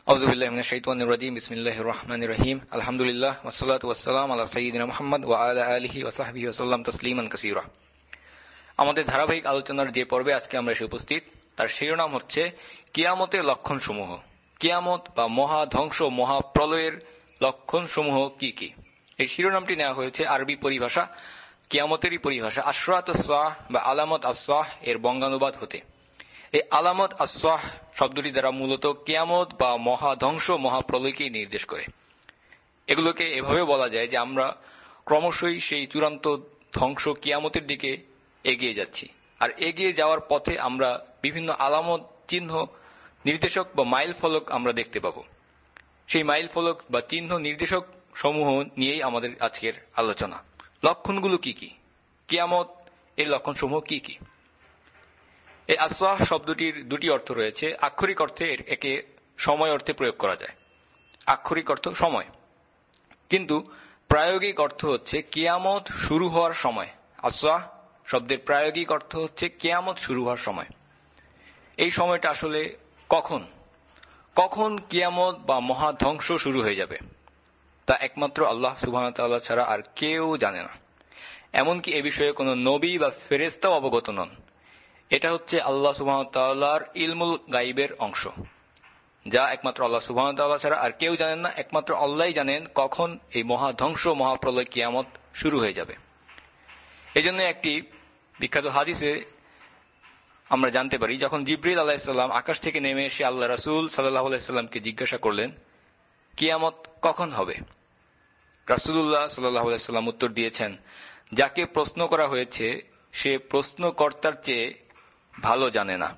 আউযুবিল্লাহি মিনাশ শাইতানির রাজীম বিসমিল্লাহির রহমানির রহিম আলহামদুলিল্লাহ ওয়াসসালাতু ওয়াসসালামু আলা সাইয়্যিদিনা মুহাম্মদ ওয়া আলা আলিহি ওয়া সাহবিহি ওয়া সাল্লাম তাসলিমান কাসীরা। আমাদের ধারাবাহিক আলোচনার যে পর্বে আজকে আমরা এসে উপস্থিত তার শিরোনাম হচ্ছে কিয়ামতের লক্ষণসমূহ। কিয়ামত বা মহা ধ্বংস মহাপ্রলয়ের লক্ষণসমূহ কি কি? এই শিরোনামটি নেওয়া হয়েছে আরবি পরিভাষা কিয়ামতেরই পরিভাষা আশরাতুস সাহ বা আলামত আস-সাহ এর বঙ্গানুবাদ হতে। এই আলামত আস-সাহ শব্দটি দ্বারা মূলত কিয়ামত বা মহাধ্বংস মহাপ্রলয়কে নির্দেশ করে। এগুলোকে এভাবে বলা যায় যে আমরা ক্রমশই সেই চূড়ান্ত ধ্বংস কিয়ামতের দিকে এগিয়ে যাচ্ছি, আর এগিয়ে যাওয়ার পথে আমরা বিভিন্ন আলামত চিহ্ন নির্দেশক বা মাইল ফলক আমরা দেখতে পাব। সেই মাইল ফলক বা চিহ্ন নির্দেশক সমূহ নিয়েই আমাদের আজকের আলোচনা। লক্ষণগুলো কি কি? কিয়ামত এর লক্ষণসমূহ কি কি? এই আস-সাহ শব্দটির দুটি অর্থ রয়েছে। আক্ষরিক অর্থে একে সময় অর্থে প্রয়োগ করা যায়, আক্ষরিক অর্থ সময়, কিন্তু প্রায়োগিক অর্থ হচ্ছে কিয়ামত শুরু হওয়ার সময়। আস-সাহ শব্দের প্রায়োগিক অর্থ হচ্ছে কিয়ামত শুরু হওয়ার সময়। এই সময়টা আসলে কখন কখন কিয়ামত বা মহাধ্বংস শুরু হয়ে যাবে তা একমাত্র আল্লাহ সুবহানাহু ওয়া তাআলা ছাড়া আর কেউ জানে না। এমনকি এ বিষয়ে কোনো নবী বা ফেরেশতাও অবগত নন। এটা হচ্ছে আল্লাহ সুবহানাহু ওয়া তাআলার ইলমুল গাইবের অংশ, যা একমাত্র আল্লাহ সুবহানাহু ওয়া তাআলা ছাড়া আর কেউ জানেন না। একমাত্র আল্লাহই জানেন কখন এই মহাধ্বংস মহাপ্রলয় কিয়ামত শুরু হয়ে যাবে। এজন্য একটি বিখ্যাত হাদিসে আমরা জানতে পারি, যখন জিবরিল আলাইহিস সালাম আকাশ থেকে নেমে এসে আল্লাহ রাসূল সাল্লাল্লাহু আলাইহি সাল্লামকে জিজ্ঞাসা করলেন কিয়ামত কখন হবে, রাসূলুল্লাহ সাল্লাল্লাহু আলাইহি সাল্লাম উত্তর দিয়েছেন, যাকে প্রশ্ন করা হয়েছে সে প্রশ্নকর্তার চেয়ে ভালো জানে না।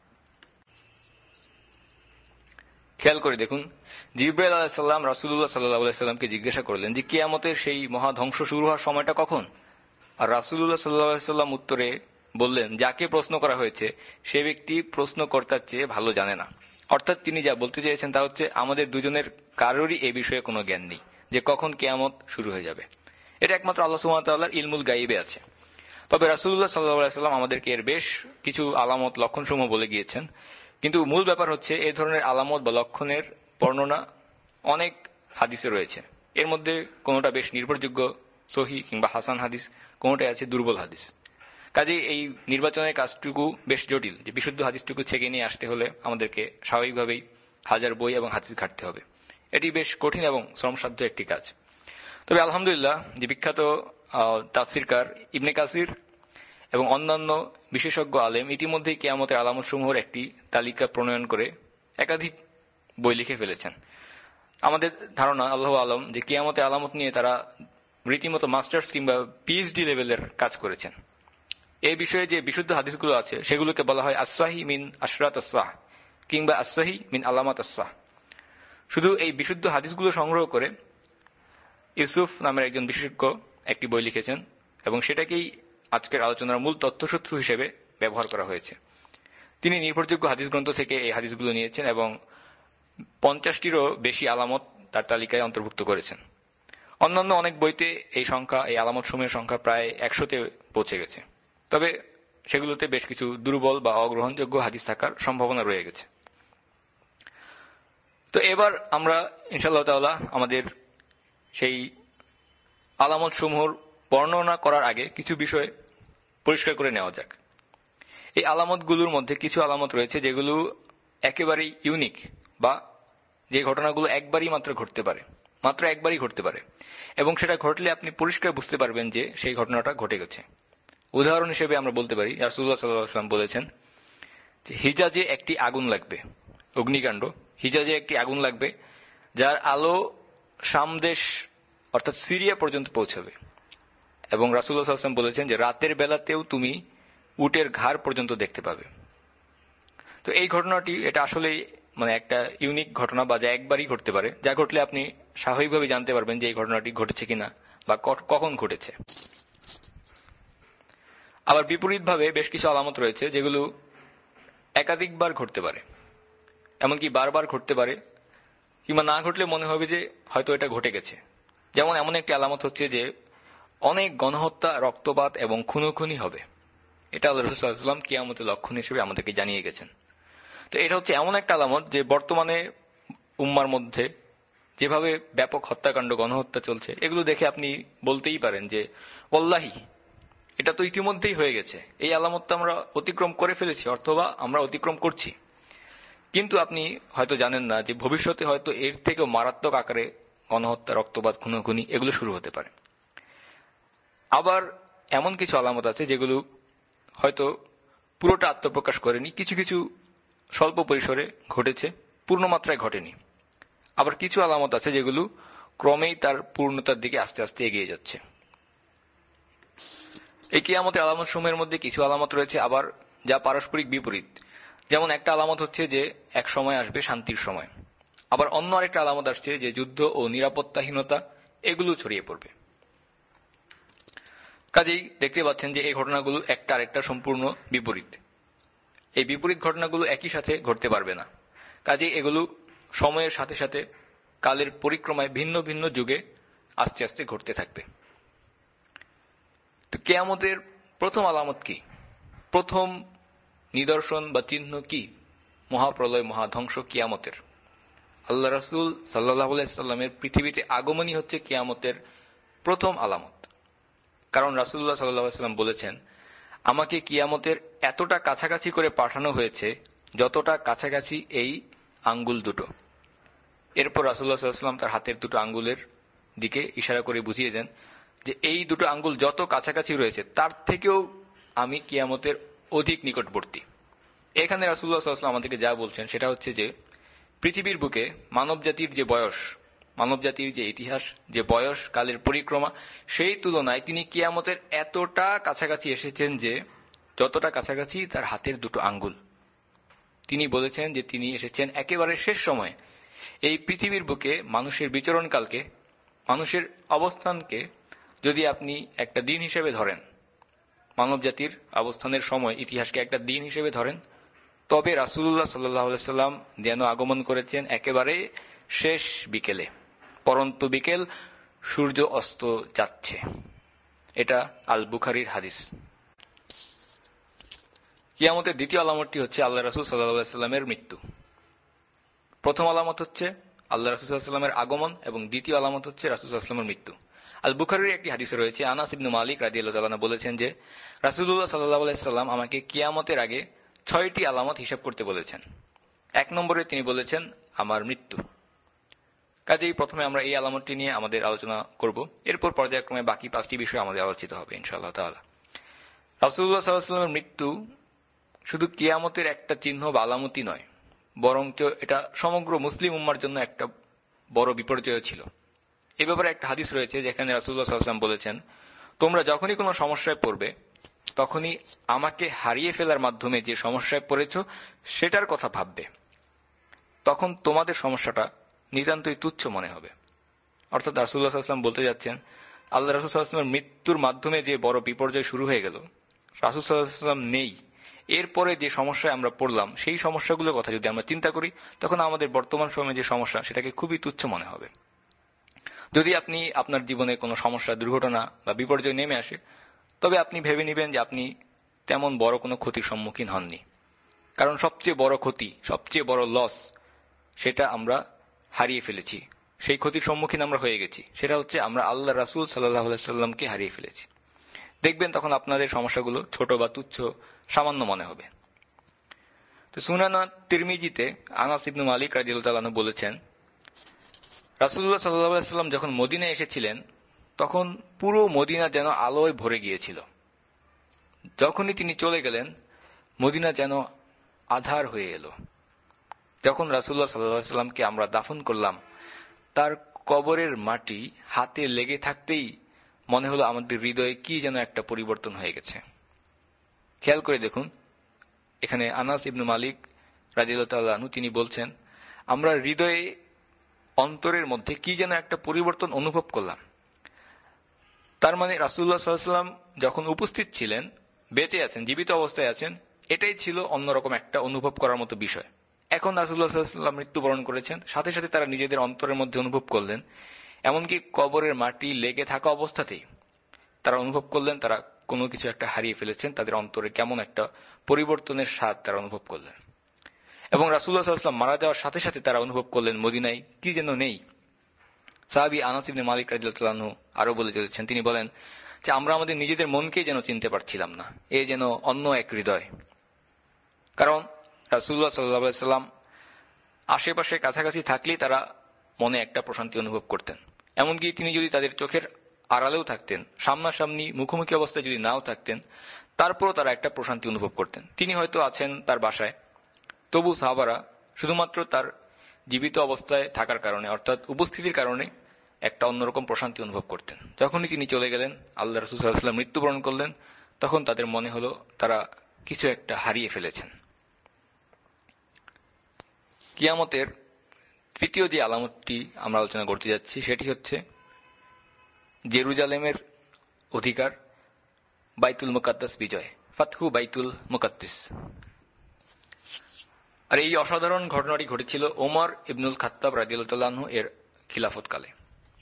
খেয়াল করে দেখুন, জিবরাইল আলাইহিস সালাম রাসূলুল্লাহ সাল্লাল্লাহু আলাইহি সাল্লামকে জিজ্ঞাসা করলেন যে কিয়ামতের সেই মহাধ্বংস শুরু হওয়ার সময়টা কখন, আর রাসূলুল্লাহ সাল্লাল্লাহু আলাইহি সাল্লাম উত্তরে বললেন যাকে প্রশ্ন করা হয়েছে সে ব্যক্তি প্রশ্নকর্তার চেয়ে ভালো জানে না। অর্থাৎ তিনি যা বলতে চেয়েছেন তা হচ্ছে আমাদের দুজনের কারোরই এ বিষয়ে কোনো জ্ঞান নেই যে কখন কিয়ামত শুরু হয়ে যাবে। এটা একমাত্র আল্লাহ সুবহানাহু ওয়া তাআলার ইলমুল গায়বে আছে। তবে রাসূলুল্লাহ সাল্লাল্লাহু আলাইহি সাল্লাম আমাদেরকে এর বেশ কিছু আলামত লক্ষণসমূহ বলে গিয়েছেন। কিন্তু মূল ব্যাপার হচ্ছে এই ধরনের আলামত বা লক্ষণের বর্ণনা অনেক হাদিসে রয়েছে। এর মধ্যে কোনোটা বেশ নির্ভরযোগ্য সহিহ কিংবা হাসান হাদিস, কোনোটাই আছে দুর্বল হাদিস। কাজেই এই নির্বাচনের কাজটুকু বেশ জটিল, যে বিশুদ্ধ হাদিসটুকু ছেঁকে নিয়ে আসতে হলে আমাদেরকে স্বাভাবিকভাবেই হাজার বই এবং হাদিস ঘাটতে হবে। এটি বেশ কঠিন এবং শ্রমসাধ্য একটি কাজ। তবে আলহামদুলিল্লাহ যে বিখ্যাত তাফসিরকার ইবনে কাসির এবং অন্যান্য বিশেষজ্ঞ আলেম ইতিমধ্যেই কিয়ামতের আলামতসমূহের একটি তালিকা প্রণয়ন করে একাধিক বই লিখে ফেলেছেন। আমাদের ধারণা আল্লাহু আলম যে কিয়ামতের আলামত নিয়ে তারা রীতিমতো মাস্টার্স কিংবা পিএইচডি লেভেলের কাজ করেছেন। এই বিষয়ে যে বিশুদ্ধ হাদিসগুলো আছে সেগুলোকে বলা হয় আস-সাহি মিন আশরাত আস-সাহ কিংবা আস-সাহি মিন আলামাত আস-সাহ। শুধু এই বিশুদ্ধ হাদিসগুলো সংগ্রহ করে ইউসুফ নামের একজন বিশেষজ্ঞ একটি বই লিখেছেন এবং সেটাকেই আজকের আলোচনার মূল তথ্যসূত্র হিসেবে ব্যবহার করা হয়েছে। তিনি নির্ভরযোগ্য হাদিস গ্রন্থ থেকে এই হাদিসগুলো নিয়েছেন এবং 50টিরও বেশি আলামত তার তালিকায় অন্তর্ভুক্ত করেছেন। অন্যান্য অনেক বইতে এই সংখ্যা, এই আলামত সমূহের সংখ্যা প্রায় 100তে পৌঁছে গেছে। তবে সেগুলোতে বেশ কিছু দুর্বল বা অগ্রহণযোগ্য হাদিস থাকার সম্ভাবনা রয়ে গেছে। তো এবার আমরা ইনশাআল্লাহ তাআলা আমাদের সেই আলামত সমূহের বর্ণনা করার আগে কিছু বিষয় পরিষ্কার করে নেওয়া যাক। এই আলামতগুলোর মধ্যে কিছু আলামত রয়েছে যেগুলো একেবারেই ইউনিক, বা যে ঘটনাগুলো একবারই মাত্র ঘটতে পারে, মাত্র একবারই ঘটতে পারে, এবং সেটা ঘটলে আপনি পরিষ্কার বুঝতে পারবেন যে সেই ঘটনাটা ঘটে গেছে। উদাহরণ হিসেবে আমরা বলতে পারি রাসূলুল্লাহ সাল্লাল্লাহু আলাইহি ওয়াসাল্লাম বলেছেন যে হিজাজে একটি আগুন লাগবে, অগ্নিকাণ্ড, হিজাজে একটি আগুন লাগবে যার আলো শাম দেশ অর্থাৎ সিরিয়া পর্যন্ত পৌঁছাবে, এবং রাসূলুল্লাহ সাল্লাল্লাহু আলাইহি ওয়াসাল্লাম বলেছেন যে রাতের বেলাতেও তুমি উটের ঘাড় পর্যন্ত দেখতে পাবে। তো এই ঘটনাটি এটা আসলে একটা ইউনিক ঘটনা, বা যা একবারই ঘটতে পারে, যা ঘটলে আপনি স্বাভাবিকভাবে জানতে পারবেন যে এই ঘটনাটি ঘটেছে কিনা বা কখন ঘটেছে। আবার বিপরীতভাবে বেশ কিছু আলামত রয়েছে যেগুলো একাধিকবার ঘটতে পারে, এমনকি বারবার ঘটতে পারে, কিংবা না ঘটলে মনে হবে যে হয়তো এটা ঘটে গেছে। যেমন এমন একটি আলামত হচ্ছে যে অনেক গণহত্যা, রক্তপাত এবং খুনোখুনি হবে। এটা আল্লাহ রাসূল সাল্লাল্লাহু আলাইহি ওয়াসাল্লাম কিয়ামতের লক্ষণ হিসেবে আমাদেরকে জানিয়ে গেছেন। তো এটা হচ্ছে এমন একটা আলামত যে বর্তমানে উম্মার মধ্যে যেভাবে ব্যাপক হত্যাকাণ্ড, গণহত্যা চলছে, এগুলো দেখে আপনি বলতেই পারেন যে ওয়াল্লাহি, এটা তো ইতিমধ্যেই হয়ে গেছে, এই আলামতটা আমরা অতিক্রম করে ফেলেছি অথবা আমরা অতিক্রম করছি। কিন্তু আপনি হয়তো জানেন না যে ভবিষ্যতে হয়তো এর থেকেও মারাত্মক আকারে গণহত্যা, রক্তপাত, খুনোখুনি এগুলো শুরু হতে পারে। আবার এমন কিছু আলামত আছে যেগুলো হয়তো পুরোটা আত্মপ্রকাশ করেনি, কিছু কিছু স্বল্প পরিসরে ঘটেছে, পূর্ণমাত্রায় ঘটেনি। আবার কিছু আলামত আছে যেগুলো ক্রমেই তার পূর্ণতার দিকে আস্তে আস্তে এগিয়ে যাচ্ছে। এই কিয়ামতের আলামত সমূহের মধ্যে কিছু আলামত রয়েছে আবার যা পারস্পরিক বিপরীত। যেমন একটা আলামত হচ্ছে যে এক সময় আসবে শান্তির সময়, আবার অন্য আরেকটা আলামত আসছে যে যুদ্ধ ও নিরাপত্তাহীনতা এগুলো ছড়িয়ে পড়বে। কাজেই দেখতে পাচ্ছেন যে এই ঘটনাগুলো একটা আরেকটা সম্পূর্ণ বিপরীত। এই বিপরীত ঘটনাগুলো একই সাথে ঘটতে পারবে না, কাজেই এগুলো সময়ের সাথে সাথে কালের পরিক্রমায় ভিন্ন ভিন্ন যুগে আস্তে আস্তে ঘটতে থাকবে। তো কিয়ামতের প্রথম আলামত কি, প্রথম নিদর্শন বা চিহ্ন কি? মহাপ্রলয়, মহাধ্বংস কিয়ামতের। আল্লাহ রাসূল সাল্লাল্লাহু আলাইহি সাল্লামের পৃথিবীতে আগমনই হচ্ছে কিয়ামতের প্রথম আলামত। কারণ রাসূলুল্লাহ সাল্লাল্লাহু আলাইহি সাল্লাম বলেছেন, আমাকে কিয়ামতের এতটা কাছাকাছি করে পাঠানো হয়েছে যতটা কাছাকাছি এই আঙ্গুল দুটো। এরপর রাসূলুল্লাহ সাল্লাল্লাহু আলাইহি সাল্লাম তার হাতের দুটো আঙ্গুলের দিকে ইশারা করে বুঝিয়ে দেন যে এই দুটো আঙ্গুল যত কাছাকাছি রয়েছে তার থেকেও আমি কিয়ামতের অধিক নিকটবর্তী। এখানে রাসূলুল্লাহ সাল্লাল্লাহু আলাইহি ওয়াসাল্লাম আমাদেরকে যা বলছেন সেটা হচ্ছে যে পৃথিবীর বুকে মানব জাতির যে বয়স, মানব জাতির যে ইতিহাস, যে বয়স, কালের পরিক্রমা, সেই তুলনায় তিনি কিয়ামতের এতটা কাছাকাছি এসেছেন যে যতটা কাছাকাছি তার হাতের দুটো আঙ্গুল। তিনি বলেছেন যে তিনি এসেছেন একেবারে শেষ সময়ে। এই পৃথিবীর বুকে মানুষের বিচরণকালকে, মানুষের অবস্থানকে যদি আপনি একটা দিন হিসেবে ধরেন, মানব জাতির অবস্থানের সময়, ইতিহাসকে একটা দিন হিসেবে ধরেন, তবে রাসূলুল্লাহ সাল্লাল্লাহু আলাইহি সাল্লাম যেন আগমন করেছেন একেবারে শেষ বিকেলে, পরন্ত বিকেল, সূর্য অস্ত যাচ্ছে। এটা আল বুখারীর হাদিস। কিয়ামতের দ্বিতীয় আলামতটি হচ্ছে আল্লাহ রাসূল সাল্লাল্লাহু আলাইহি সাল্লামের মৃত্যু। প্রথম আলামত হচ্ছে আল্লাহ রাসূল সাল্লাল্লাহু আলাইহি সাল্লামের আগমন এবং দ্বিতীয় আলামত হচ্ছে রাসূল সাল্লাল্লাহু আলাইহি সাল্লামের মৃত্যু। আল বুখারীর একটি হাদিসে রয়েছে, আনাস ইবনে মালিক রাদিয়াল্লাহু তাআলা আনহু বলেছেন যে রাসূলুল্লাহ সাল্লাল্লাহু আলাইহি সাল্লাম আমাকে কিয়ামতের আগে 6টি আলামত হিসাব করতে বলেছেন। 1 নম্বরে তিনি বলেছেন আমার মৃত্যু। কাজেই প্রথমে আমরা এই আলামতটি নিয়ে আমাদের আলোচনা করব, এরপর পর্যায়ক্রমে বাকি 5টি বিষয় আমাদের আলোচিত হবে ইনশাআল্লাহ তাআলা। রাসূলুল্লাহ সাল্লাল্লাহু আলাইহি সাল্লামের মৃত্যু শুধু কিয়ামতের একটা চিহ্ন বা আলামতই নয়, বরঞ্চ এটা সমগ্র মুসলিম উম্মার জন্য একটা বড় বিপর্যয় ছিল। এই ব্যাপারে একটা হাদিস রয়েছে যেখানে রাসূলুল্লাহ সাল্লাল্লাহু আলাইহি ওয়াসাল্লাম বলেছেন, তোমরা যখনই কোনো সমস্যায় পড়বে তখনই আমাকে হারিয়ে ফেলার মাধ্যমে যে সমস্যায় পড়েছ সেটার কথা ভাববে, তখন তোমাদের সমস্যাটা নিতান্তই তুচ্ছ মনে হবে। অর্থাৎ রাসূলুল্লাহ সাল্লাল্লাহু আলাইহি ওয়াসাল্লাম বলতে যাচ্ছেন, আল্লাহ রাসূল সাল্লাল্লাহু আলাইহি ওয়াসাল্লামের মৃত্যুর মাধ্যমে যে বড় বিপর্যয় শুরু হয়ে গেল, রাসূল সাল্লাল্লাহু আলাইহি ওয়াসাল্লাম নেই, এরপরে যে সমস্যায় আমরা পড়লাম সেই সমস্যাগুলোর কথা যদি আমরা চিন্তা করি তখন আমাদের বর্তমান সময়ে যে সমস্যা সেটাকে খুবই তুচ্ছ মনে হবে। যদি আপনি আপনার জীবনে কোনো সমস্যা, দুর্ঘটনা বা বিপর্যয় নেমে আসে, তবে আপনি ভেবে নেবেন যে আপনি তেমন বড় কোনো ক্ষতির সম্মুখীন হননি। কারণ সবচেয়ে বড় ক্ষতি, সবচেয়ে বড় লস, সেটা আমরা হারিয়ে ফেলেছি, সেই ক্ষতির সম্মুখীন আমরা হয়ে গেছি। সেটা হচ্ছে আমরা আল্লাহ রাসূল সাল্লাল্লাহু আলাইহি সাল্লামকে হারিয়ে ফেলেছি। দেখবেন তখন আপনাদের সমস্যাগুলো ছোট বা তুচ্ছ, সামান্য মনে হবে। তো সুনানা তিরমিজিতে আনাস ইবনে মালিক রাদিয়াল্লাহু তাআলা আনহু বলেছেন, রাসূলুল্লাহ সাল্লাল্লাহু আলাইহি সাল্লাম যখন মদিনায় এসেছিলেন তখন পুরো মদিনা যেন আলোয় ভরে গিয়েছিল। যখনই তিনি চলে গেলেন মদিনা যেন আঁধার হয়ে এলো। যখন রাসূলুল্লাহ সাল্লাল্লাহু আলাইহি সাল্লামকে আমরা দাফন করলাম, তার কবরের মাটি হাতে লেগে থাকতেই মনে হলো আমাদের হৃদয়ে কি যেন একটা পরিবর্তন হয়ে গেছে। খেয়াল করে দেখুন, এখানে আনাস ইবনে মালিক রাদিয়াল্লাহু তাআলা আনহু তিনি বলছেন, আমরা হৃদয়ে, অন্তরের মধ্যে কি যেন একটা পরিবর্তন অনুভব করলাম। তার মানে রাসূলুল্লাহ সাল্লাল্লাহু আলাইহি সাল্লাম যখন উপস্থিত ছিলেন, বেঁচে আছেন, জীবিত অবস্থায় আছেন, এটাই ছিল অন্যরকম একটা অনুভব করার মতো বিষয়। এখন রাসূলুল্লাহ সাল্লাল্লাহু আলাইহি সাল্লাম মৃত্যুবরণ করেছেন, সাথে সাথে তারা নিজেদের অন্তরের মধ্যে অনুভব করলেন, এমনকি কবরের মাটি লেগে থাকা অবস্থাতেই তারা অনুভব করলেন তারা কোনো কিছু একটা হারিয়ে ফেলেছেন, তাদের অন্তরে কেমন একটা পরিবর্তনের স্বাদ তারা অনুভব করলেন। এবং রাসূলুল্লাহ সাল্লাল্লাহু আলাইহি ওয়াসাল্লাম মারা যাওয়ার সাথে সাথে তারা অনুভব করলেন মদিনায় কি যেন নেই। সাহাবী আনাস ইবনে মালিক রাদিয়াল্লাহু আনহু আরো বলে চলেছেন, তিনি বলেন যে আমরা আমাদের নিজেদের মনকেই যেন চিনতে পারছিলাম না, এ যেন অন্য এক হৃদয়। কারণ রাসূলুল্লাহ সাল্লাল্লাহু আলাইহি ওয়াসাল্লাম আশেপাশে কাছাকাছি থাকলেই তারা মনে একটা প্রশান্তি অনুভব করতেন। এমনকি তিনি যদি তাদের চোখের আড়ালেও থাকতেন, সামনাসামনি মুখোমুখি অবস্থায় যদি নাও থাকতেন, তারপরও তারা একটা প্রশান্তি অনুভব করতেন। তিনি হয়তো আছেন তার বাসায়, তবু সাহাবারা শুধুমাত্র তার জীবিত অবস্থায় থাকার কারণে অর্থাৎ উপস্থিতির কারণে একটা অন্যরকম প্রশান্তি অনুভব করতেন। যখনই তিনি চলে গেলেন, আল্লাহ রাসূল সাল্লাল্লাহু আলাইহি ওয়াসাল্লাম মৃত্যুবরণ করলেন, তখন তাদের মনে হলো তারা কিছু একটা হারিয়ে ফেলেছেন। কিয়ামতের তৃতীয় যে আলামতটি আমরা আলোচনা করতে যাচ্ছি সেটি হচ্ছে জেরুজালেমের অধিকার, বাইতুল মুকাদ্দাস বিজয়, ফাতহু বাইতুল মুকাদ্দিস। আর এই অসাধারণ ঘটনাটি ঘটেছিল ওমর ইবনুল খাত্তাব রাদিয়াল্লাহু তাআলা আনহু এর খিলাফতকালে।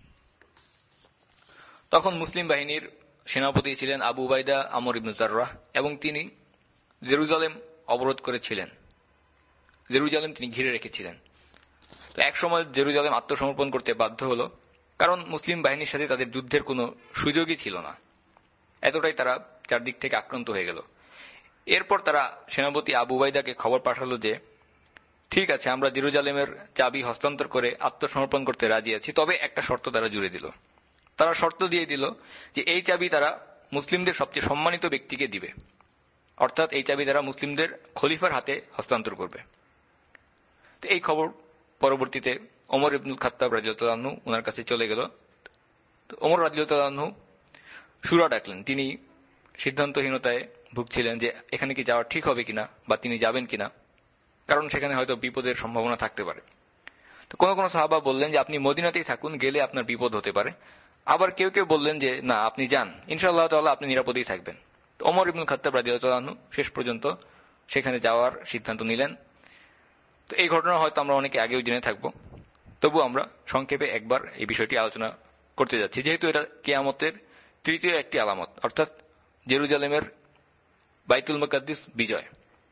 তখন মুসলিম বাহিনীর সেনাপতি ছিলেন আবু উবাইদা আমর ইবনে জাররাহ এবং তিনি জেরুজালেম অবরোধ করেছিলেন, জেরুজালেম তিনি ঘিরে রেখেছিলেন। তো এক সময় জেরুজালেম আত্মসমর্পণ করতে বাধ্য হলো, কারণ মুসলিম বাহিনীর সাথে তাদের যুদ্ধের কোনো সুযোগই ছিল না, এতটাই তারা চারদিক থেকে আক্রান্ত হয়ে গেল। এরপর তারা সেনাপতি আবু উবাইদাকে খবর পাঠালো যে ঠিক আছে, আমরা জেরুজালেমের চাবি হস্তান্তর করে আত্মসমর্পণ করতে রাজি আছি, তবে একটা শর্ত তারা জুড়ে দিল। তারা শর্ত দিয়ে দিল যে এই চাবি তারা মুসলিমদের সবচেয়ে সম্মানিত ব্যক্তিকে দিবে, অর্থাৎ এই চাবি তারা মুসলিমদের খলিফার হাতে হস্তান্তর করবে। তো এই খবর পরবর্তীতে ওমর ইবনুল খাত্তাব রাদিয়াল্লাহু আনহু ওনার কাছে চলে গেল। ওমর রাদিয়াল্লাহু আনহু শুরা ডাকলেন। তিনি সিদ্ধান্তহীনতায় ভুগছিলেন যে এখানে কি যাওয়া ঠিক হবে কিনা বা তিনি যাবেন কিনা, কারণ সেখানে হয়তো বিপদের সম্ভাবনা থাকতে পারে। তো কোন কোন সাহাবা বললেন যে আপনি মদিনাতেই থাকুন, গেলে আপনার বিপদ হতে পারে। আবার কেউ কেউ বললেন যে না, আপনি যান, ইনশাআল্লাহ তাআলা আপনি নিরাপদেই থাকবেন। তো ওমর ইবনুল খাত্তাব রাদিয়াল্লাহু আনহু শেষ পর্যন্ত সেখানে যাওয়ার সিদ্ধান্ত নিলেন। তো এই ঘটনা হয়তো আমরা অনেকে আগেও জেনে থাকবো, তবু আমরা সংক্ষেপে একবার এই বিষয়টি আলোচনা করতে যাচ্ছি, যেহেতু এটা কিয়ামতের তৃতীয় একটি আলামত, অর্থাৎ জেরুজালেমের বাইতুল মুকাদ্দিস বিজয়।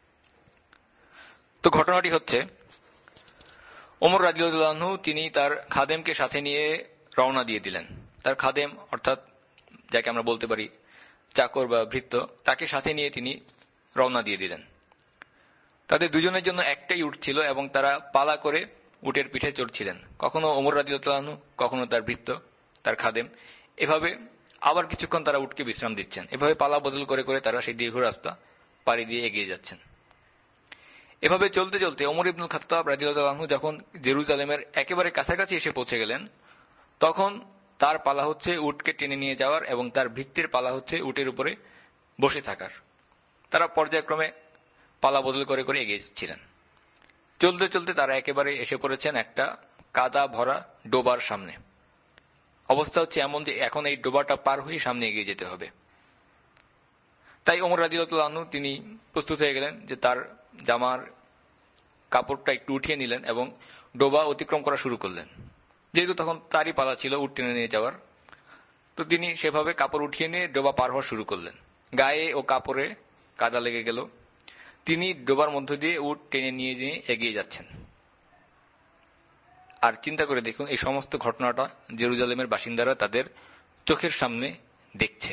তো ঘটনাটি হচ্ছে ওমর রাদিয়াল্লাহু আনহু তিনি তার খাদেমকে সাথে নিয়ে রওনা দিয়ে দিলেন। তার খাদেম অর্থাৎ যাকে আমরা বলতে পারি চাকর বা ভৃত্য, তাকে সাথে নিয়ে তিনি রওনা দিয়ে দিলেন। তাদের দুজনের জন্য একটাই উট ছিল এবং তারা পালা করে উটের পিঠে চড়ছিলেন, কখনো ওমর রাদিয়াল্লাহু আনহু, কখনো তার ভৃত্য, তার খাদেম। এভাবে আবার কিছুক্ষণ তারা উটকে বিশ্রাম দিচ্ছেন। এভাবে পালা বদল করে করে তারা সেই দীর্ঘ রাস্তা পাড়ি দিয়ে এগিয়ে যাচ্ছেন। এভাবে চলতে চলতে ওমর ইবনুল খাত্তাব রাদিয়াল্লাহু আনহু যখন জেরুজালেমের একেবারে কাছাকাছি এসে পৌঁছে গেলেন, তখন তার পালা হচ্ছে উটকে টেনে নিয়ে যাওয়ার এবং তার ভৃত্যের পালা হচ্ছে উটের উপরে বসে থাকার। তারা পর্যায়ক্রমে পালা বদল করে করে এগিয়ে যাচ্ছিলেন। চলতে চলতে তারা একেবারে এসে পড়েছেন একটা কাদা ভরা ডোবার সামনে। অবস্থা হচ্ছে এমন যে এখন এই ডোবাটা পার হয়ে সামনে এগিয়ে যেতে হবে। তাই ওমর রাদিয়াল্লাহু আনহু তিনি প্রস্তুত হয়ে গেলেন যে তার জামার কাপড়টা একটু উঠিয়ে নিলেন এবং ডোবা অতিক্রম করা শুরু করলেন। যেহেতু তখন তারই পালা ছিল উট টেনে নিয়ে যাওয়ার, তো তিনি সেভাবে কাপড় উঠিয়ে নিয়ে ডোবা পার হওয়া শুরু করলেন। গায়ে ও কাপড়ে কাদা লেগে গেল। তিনি ডোবার মধ্য দিয়ে উট টেনে নিয়ে নিয়ে এগিয়ে যাচ্ছেন। আর চিন্তা করে দেখুন, এই সমস্ত ঘটনাটা জেরুজালেমের বাসিন্দারা তাদের চোখের সামনে দেখছে।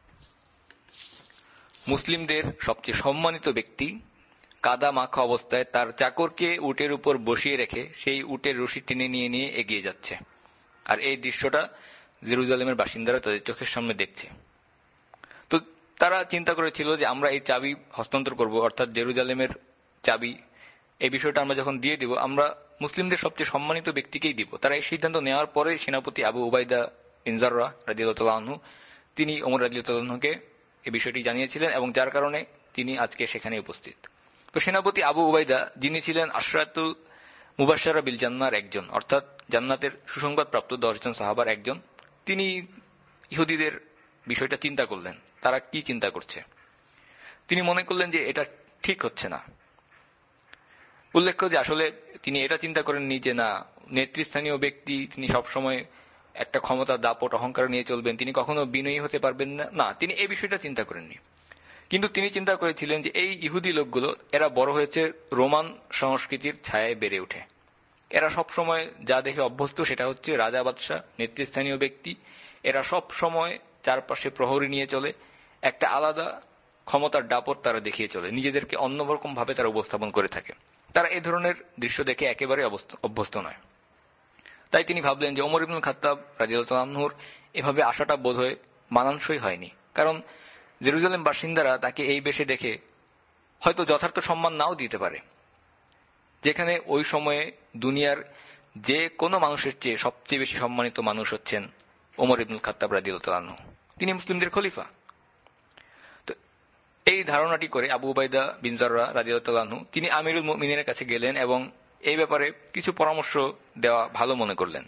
মুসলিমদের সবচেয়ে সম্মানিত ব্যক্তি কাদা মাখা অবস্থায় তার চাকরকে উটের উপর বসিয়ে রেখে সেই উটের রশি টেনে নিয়ে নিয়ে এগিয়ে যাচ্ছে। আর এই দৃশ্যটা জেরুজালেমের বাসিন্দারা তাদের চোখের সামনে দেখছে। তো তারা চিন্তা করেছিল যে আমরা এই চাবি হস্তান্তর করব, অর্থাৎ জেরুজালেমের চাবি, এই বিষয়টা আমরা যখন দিয়ে দিব, আমরা মুসলিমদের সবচেয়ে সম্মানিত ব্যক্তিকেই দিব। তারা এই সিদ্ধান্ত নেওয়ার পরে সেনাপতি আবু উবাইদা বিন জাররাহ রাদিয়াল্লাহু আনহু তিনি ওমর রাদিয়াল্লাহু আনহুকে এই বিষয়টি জানিয়েছিলেন এবং যার কারণে তিনি আজকে সেখানে উপস্থিত। তো সেনাপতি আবু উবাইদা, যিনি ছিলেন আশরাতুল মুবাশশারা বিল জান্নাহর একজন, অর্থাৎ জান্নাতের সুসংবাদ প্রাপ্ত 10 জন সাহাবার একজন, তিনি ইহুদিদের বিষয়টা চিন্তা করলেন, তারা কি চিন্তা করছে। তিনি মনে করলেন যে এটা ঠিক হচ্ছে না। উল্লেখ্য যে আসলে তিনি এটা চিন্তা করেননি যে না, নেতৃস্থানীয় ব্যক্তি, তিনি সবসময় একটা ক্ষমতা দাপট অহংকার নিয়ে চলবেন, তিনি কখনো বিনয়ী হতে পারবেন না, না, তিনি এই বিষয়টা চিন্তা করেননি। কিন্তু তিনি চিন্তা করেছিলেন যে এই ইহুদি লোকগুলো এরা বড় হয়েছে রোমান সংস্কৃতির ছায়ায় বেড়ে ওঠে। এরা সব সময় যা দেখে অভ্যস্ত সেটা হচ্ছে রাজা বাদশাহ, নেতৃস্থানীয় ব্যক্তি। এরা সব সময় চারপাশে প্রহরী নিয়ে চলে, একটা আলাদা ক্ষমতার দাপট তারা দেখিয়ে চলে, নিজেদেরকে অন্যরকম ভাবে তারা উপস্থাপন করে থাকে। তারা এ ধরনের দৃশ্য দেখে একেবারে অভ্যস্ত নয়। তাই তিনি ভাবলেন যে ওমর ইবনুল খাত্তাব রাদিয়াল্লাহু আনহুর এভাবে আসাটা বোধহয় মানানসই হয়নি, কারণ জেরুজালেম বাসিন্দারা তাকে এই বেশে দেখে হয়তো যথার্থ সম্মান নাও দিতে পারে। যেখানে ওই সময়ে দুনিয়ার যে কোনো মানুষের চেয়ে সবচেয়ে বেশি সম্মানিত মানুষ হচ্ছেন ওমর ইবনুল খাত্তাব রাদিয়াল্লাহু আনহু, তিনি মুসলিমদের খলিফা। তো এই ধারণাটি করে আবু উবাইদা বিন জাররাহ রাদিয়াল্লাহু আনহু তিনি আমিরুল মুমিনিনের কাছে গেলেন এবং এই ব্যাপারে কিছু পরামর্শ দেওয়া ভালো মনে করলেন।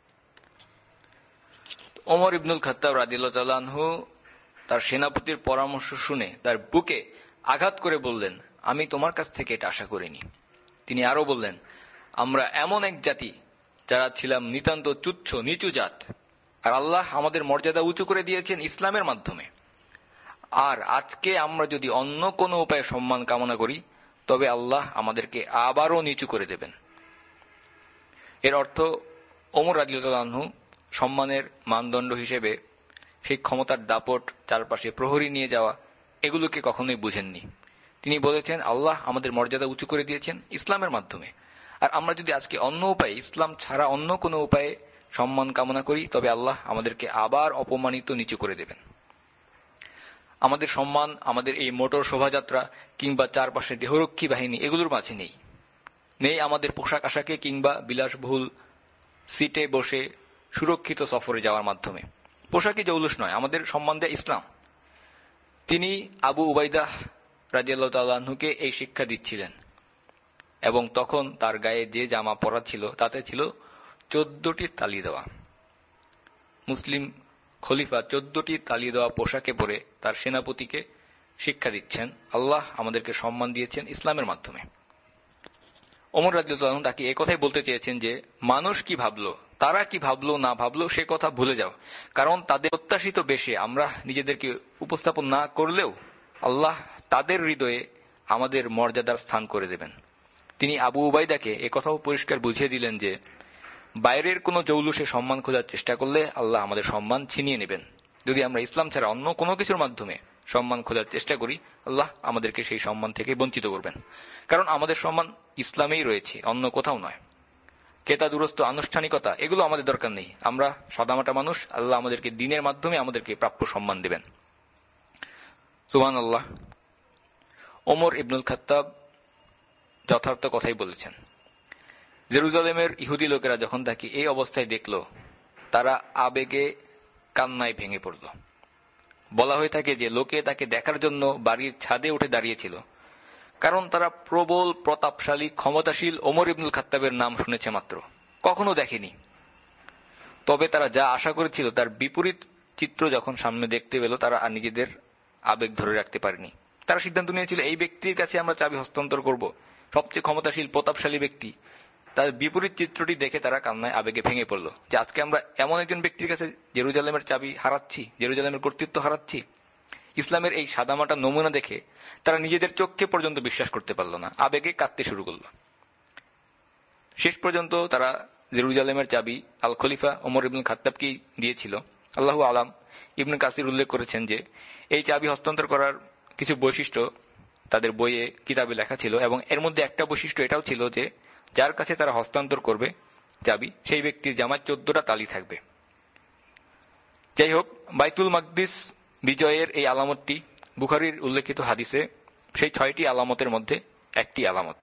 ওমর ইবনুল খাত্তাব রাদিয়াল্লাহু আনহু তার সেনাপতির পরামর্শ শুনে তার বুকে আঘাত করে বললেন, আমি তোমার কাছ থেকে এটা আশা করিনি। তিনি আরো বললেন, আমরা এমন এক জাতি যারা ছিলাম নিতান্ত তুচ্ছ নিচু জাত, আর আল্লাহ আমাদের মর্যাদা উঁচু করে দিয়েছেন ইসলামের মাধ্যমে। আর আজকে আমরা যদি অন্য কোনো উপায়ে সম্মান কামনা করি তবে আল্লাহ আমাদেরকে আবারও নিচু করে দেবেন। এর অর্থ ওমর রাদিয়াল্লাহু আনহু সম্মানের মানদণ্ড হিসেবে সেই ক্ষমতার দাপট, চারপাশে প্রহরী নিয়ে যাওয়া, এগুলোকে কখনোই বুঝেননি। তিনি বলেছেন আল্লাহ আমাদের মর্যাদা উঁচু করে দিয়েছেন ইসলামের মাধ্যমে, আর আমরা যদি আজকে অন্য উপায়ে, ইসলাম ছাড়া অন্য কোনো উপায়ে সম্মান কামনা করি তবে আল্লাহ আমাদেরকে আবার অপমানিত নিচু করে দেবেন। আমাদের সম্মান আমাদের এই মোটর শোভাযাত্রা কিংবা চারপাশে দেহরক্ষী বাহিনী এগুলোর মাঝে নেই। নেই আমাদের পোশাক আশাকে কিংবা বিলাসবহুল সিটে বসে সুরক্ষিত সফরে যাওয়ার মাধ্যমে। পোশাকই জৌলুস নয়, আমাদের সম্মান দেয় ইসলাম। তিনি আবু উবাইদাহ রাদিয়াল্লাহু তাআলা আনহুকে এই শিক্ষা দিচ্ছিলেন এবং তখন তার গায়ে যে জামা পরা ছিল তাতে ছিল 14টি তালি দেওয়া। মুসলিম খলিফা 14টি তালি দেওয়া পোশাকে পরে তার সেনাপতিকে শিক্ষা দিচ্ছেন আল্লাহ আমাদেরকে সম্মান দিয়েছেন ইসলামের মাধ্যমে। ওমর রাদিয়াল্লাহু আনহু তাকে একথাই বলতে চেয়েছেন যে মানুষ কি ভাবলো, তারা কি ভাবলো না ভাবলো সে কথা ভুলে যাও, কারণ তাদের প্রত্যাশিত বেশে আমরা নিজেদেরকে উপস্থাপন না করলেও আল্লাহ তাদের হৃদয়ে আমাদের মর্যাদার স্থান করে দেবেন। তিনি আবু উবাইদাকে একথাও পরিষ্কার বুঝিয়ে দিলেন যে বাইরের কোনো জৌলুসে সম্মান খোঁজার চেষ্টা করলে আল্লাহ আমাদের সম্মান ছিনিয়ে নেবেন। যদি আমরা ইসলাম ছাড়া অন্য কোনো কিছুর মাধ্যমে সম্মান খোঁজার চেষ্টা করি আল্লাহ আমাদেরকে সেই সম্মান থেকে বঞ্চিত করবেন, কারণ আমাদের সম্মান ইসলামেই রয়েছে, অন্য কোথাও নয়। কেতা দুরস্ত আনুষ্ঠানিকতা এগুলো আমাদের দরকার নেই, আমরা সাদামাটা মানুষ, আল্লাহ আমাদেরকে দ্বীনের মাধ্যমে আমাদেরকে প্রাপ্য সম্মান দেবেন। সুবহানাল্লাহ। ওমর ইবনুল খাত্তাব যথার্থ কথাই বলেছেন। জেরুজালেমের ইহুদি লোকেরা যখন তাকে এই অবস্থায় দেখল তারা আবেগে কান্নায় ভেঙে পড়ল। বলা হয়ে থাকে যে লোকে তাকে দেখার জন্য বাড়ির ছাদে উঠে দাঁড়িয়েছিল, কারণ তারা প্রবল প্রতাপশালী ক্ষমতাশীল ওমর ইবনুল খাত্তাবের নাম শুনেছে মাত্র, কখনো দেখেনি। তবে তারা যা আশা করেছিল তার বিপরীত চিত্র যখন সামনে দেখতে পেল তারা আর নিজেদের আবেগ ধরে রাখতে পারেনি। তারা সিদ্ধান্ত নিয়েছিল এই ব্যক্তির কাছে আমরা চাবি হস্তান্তর করব, সবচেয়ে ক্ষমতাশীল প্রতাপশালী ব্যক্তি। তার বিপরীত চিত্রটি দেখে তারা কান্নায় আবেগে ভেঙে পড়ল যে আজকে আমরা এমন একজন ব্যক্তির কাছে জেরুজালেমের চাবি হারাচ্ছি, জেরুজালেমের কর্তৃত্ব হারাচ্ছি। ইসলামের এই সাদামাটা নমুনা দেখে তারা নিজেদের চোখকে পর্যন্ত বিশ্বাস করতে পারল না, আবেগে কাঁদতে শুরু করল। শেষ পর্যন্ত তারা জেরুজালেমের চাবি আল খলিফা ওমর ইবনুল খাত্তাবকেই দিয়েছিল। আল্লাহু আলাম। ইবনে কাসির উল্লেখ করেছেন যে এই চাবি হস্তান্তর করার কিছু বৈশিষ্ট্য তাদের বইয়ে কিতাবে লেখা ছিল এবং এর মধ্যে একটা বৈশিষ্ট্য এটাও ছিল যে যার কাছে তারা হস্তান্তর করবে চাবি সেই ব্যক্তির জামায় 14টা তালি থাকবে। যাই হোক, বাইতুল মাকদিস বিজয়ের এই আলামতটি বুখারীর উল্লেখিত হাদিসে সেই 6টি আলামতের মধ্যে একটি আলামত।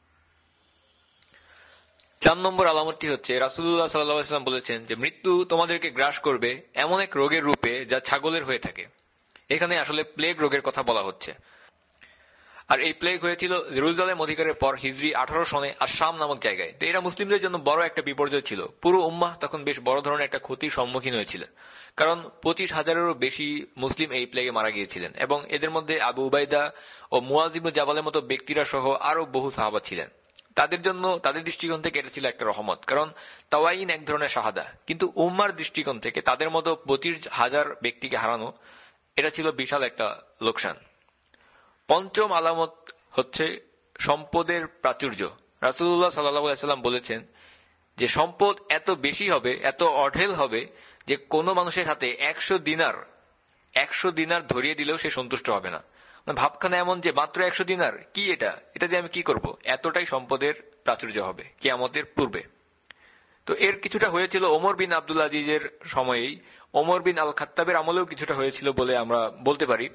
4 নম্বর আলামতটি হচ্ছে রাসূলুল্লাহ সাল্লাল্লাহু আলাইহি ওয়াসাল্লাম বলেছেন যে মৃত্যু তোমাদেরকে গ্রাস করবে এমন এক রোগের রূপে যা ছাগলের হয়ে থাকে। এখানে আসলে প্লেগ রোগের কথা বলা হচ্ছে। আর এই প্লেগ হয়েছিল জেরুজালেম অধিকারের পর হিজরি 18 সনে আশাম নামক জায়গায়। তো এটা মুসলিমদের জন্য বড় একটা বিপর্যয় ছিল। পুরো উম্মাহ তখন বেশ বড় ধরনের একটা ক্ষতির সম্মুখীন হয়েছিল, কারণ 25,000-এরও বেশি মুসলিম এই প্লেগে মারা গিয়েছিলেন এবং এদের মধ্যে আবু উবাইদা ও মুয়াজ ইবনে জাবালের মতো ব্যক্তিরা সহ আরো বহু সাহাবা ছিলেন। তাদের জন্য, তাদের দৃষ্টিকোণ থেকে এটা ছিল একটা রহমত, কারণ তাওয়াইন এক ধরনের শাহাদা। কিন্তু উম্মার দৃষ্টিকোণ থেকে তাদের মতো 25,000 ব্যক্তিকে হারানো এটা ছিল বিশাল একটা লোকসান। পঞ্চম আলামত হচ্ছে সম্পদের প্রাচুর্য। রাসূলুল্লাহ সাল্লাল্লাহু আলাইহি ওয়াসাল্লাম বলেছেন যে সম্পদ এত বেশি হবে, এত অঢেল হবে যে কোনো মানুষের হাতে 100 দিনার ধরিয়ে দিলেও সে সন্তুষ্ট হবে না। ভাবখানা এমন যে মাত্র 100 দিনার, কি এটা দিয়ে আমি কি করব? এতটাই সম্পদের প্রাচুর্য হবে কিয়ামতের পূর্বে। তো এর কিছুটা হয়েছিল ওমর বিন আব্দুল আজিজের সময়েই, ওমর বিন আল খাত্তাবের আমলেও কিছুটা হয়েছিল বলে আমরা বলতে পারি।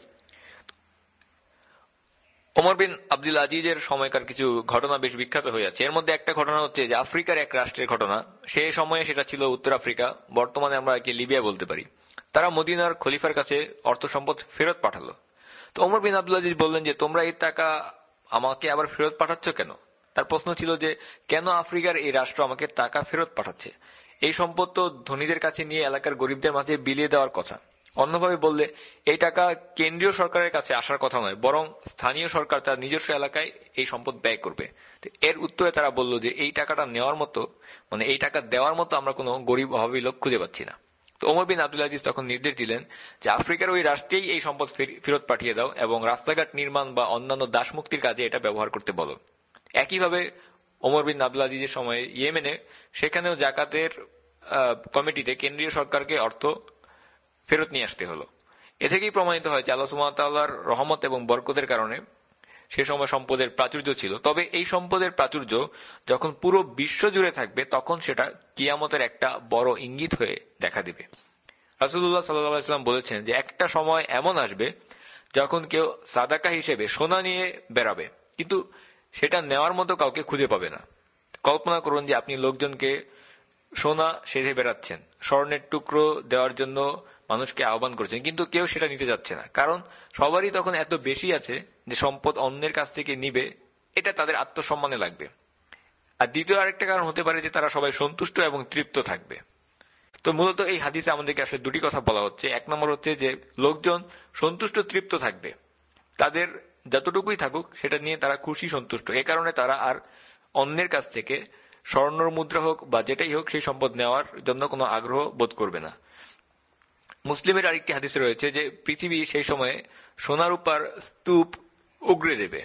ওমর বিন আব্দুল আজিজের সময়কার কিছু ঘটনা বেশ বিখ্যাত হয়ে আছে। এর মধ্যে একটা ঘটনা হচ্ছে যে আফ্রিকার এক রাষ্ট্রের ঘটনা। সেই সময়ে সেটা ছিল উত্তর আফ্রিকা, বর্তমানে আমরা একে লিবিয়া বলতে পারি। তারা মদিনার খলিফার কাছে অর্থ সম্পদ ফেরত পাঠালো। তো ওমর বিন আব্দুল আজিজ বললেন যে তোমরা এই টাকা আমাকে আবার ফেরত পাঠাচ্ছ কেন? তার প্রশ্ন ছিল যে কেন আফ্রিকার এই রাষ্ট্র আমাকে টাকা ফেরত পাঠাচ্ছে? এই সম্পদ তো ধনীদের কাছে নিয়ে এলাকার গরিবদের মাঝে বিলিয়ে দেওয়ার কথা। অন্যভাবে বললে এই টাকা কেন্দ্রীয় সরকারের কাছে আসার কথা নয়, বরং স্থানীয় সরকার তার নিজস্ব এলাকায় এই সম্পদ ব্যয় করবে। এর উত্তরে তারা বলল যে এই টাকাটা নেওয়ার মতো, এই টাকা দেওয়ার মতো আমরা কোনো গরিব অভাবী লোক খুঁজে পাচ্ছি না। তো ওমর বিন আব্দুল আজিজ তখন নির্দেশ দিলেন যে আফ্রিকার ওই রাষ্ট্রেই এই সম্পদ ফেরত পাঠিয়ে দাও এবং রাস্তাঘাট নির্মাণ বা অন্যান্য দাসমুক্তির কাজে এটা ব্যবহার করতে বলো। একইভাবে ওমর বিন আব্দুল আজিজের সময় ইয়েমেনে, সেখানেও জাকাতের কমিটিতে কেন্দ্রীয় সরকারকে অর্থ ফেরত নিয়ে আসতে হলো। এ থেকেই প্রমাণিত হয় যে আল্লাহ সুবহানাহু ওয়া তাআলার রহমত এবং বরকতের কারণে সে সময় সম্পদের প্রাচুর্য ছিল। তবে এই সম্পদের প্রাচুর্য যখন পুরো বিশ্ব জুড়ে থাকবে তখন সেটা কিয়ামতের একটা বড় ইঙ্গিত হয়ে দেখা দিবে। রাসূলুল্লাহ সাল্লাল্লাহু আলাইহি ওয়াসাল্লাম বলেছেন যে একটা সময় এমন আসবে যখন কেউ সাদাকা হিসেবে সোনা নিয়ে বেরাবে, কিন্তু সেটা নেওয়ার মতো কাউকে খুঁজে পাবে না। কল্পনা করুন যে আপনি লোকজনকে সোনা সেধে বেড়াচ্ছেন, স্বর্ণের টুকরো দেওয়ার জন্য মানুষকে আহ্বান করছেন, কিন্তু কেউ সেটা নিতে যাচ্ছে না, কারণ সবারই তখন এত বেশি আছে যে সম্পদ অন্যের কাছ থেকে নিবে এটা তাদের আত্মসম্মানে লাগবে। আর দ্বিতীয় আরেকটা কারণ হতে পারে যে তারা সবাই সন্তুষ্ট এবং তৃপ্ত থাকবে। তো মূলত এই হাদিসে আমাদেরকে আসলে দুটি কথা বলা হচ্ছে। এক নম্বর হচ্ছে যে লোকজন সন্তুষ্ট তৃপ্ত থাকবে, তাদের যতটুকুই থাকুক সেটা নিয়ে তারা খুশি সন্তুষ্ট, এ কারণে তারা আর অন্যের কাছ থেকে স্বর্ণ মুদ্রা হোক বা যেটাই হোক সেই সম্পদ নেওয়ার জন্য কোনো আগ্রহ বোধ করবে না। মুসলিমের আরেকটি হাদিসে রয়েছে যে পৃথিবী সেই সময়ে সোনার উপর স্তূপ উগড়ে দেবে।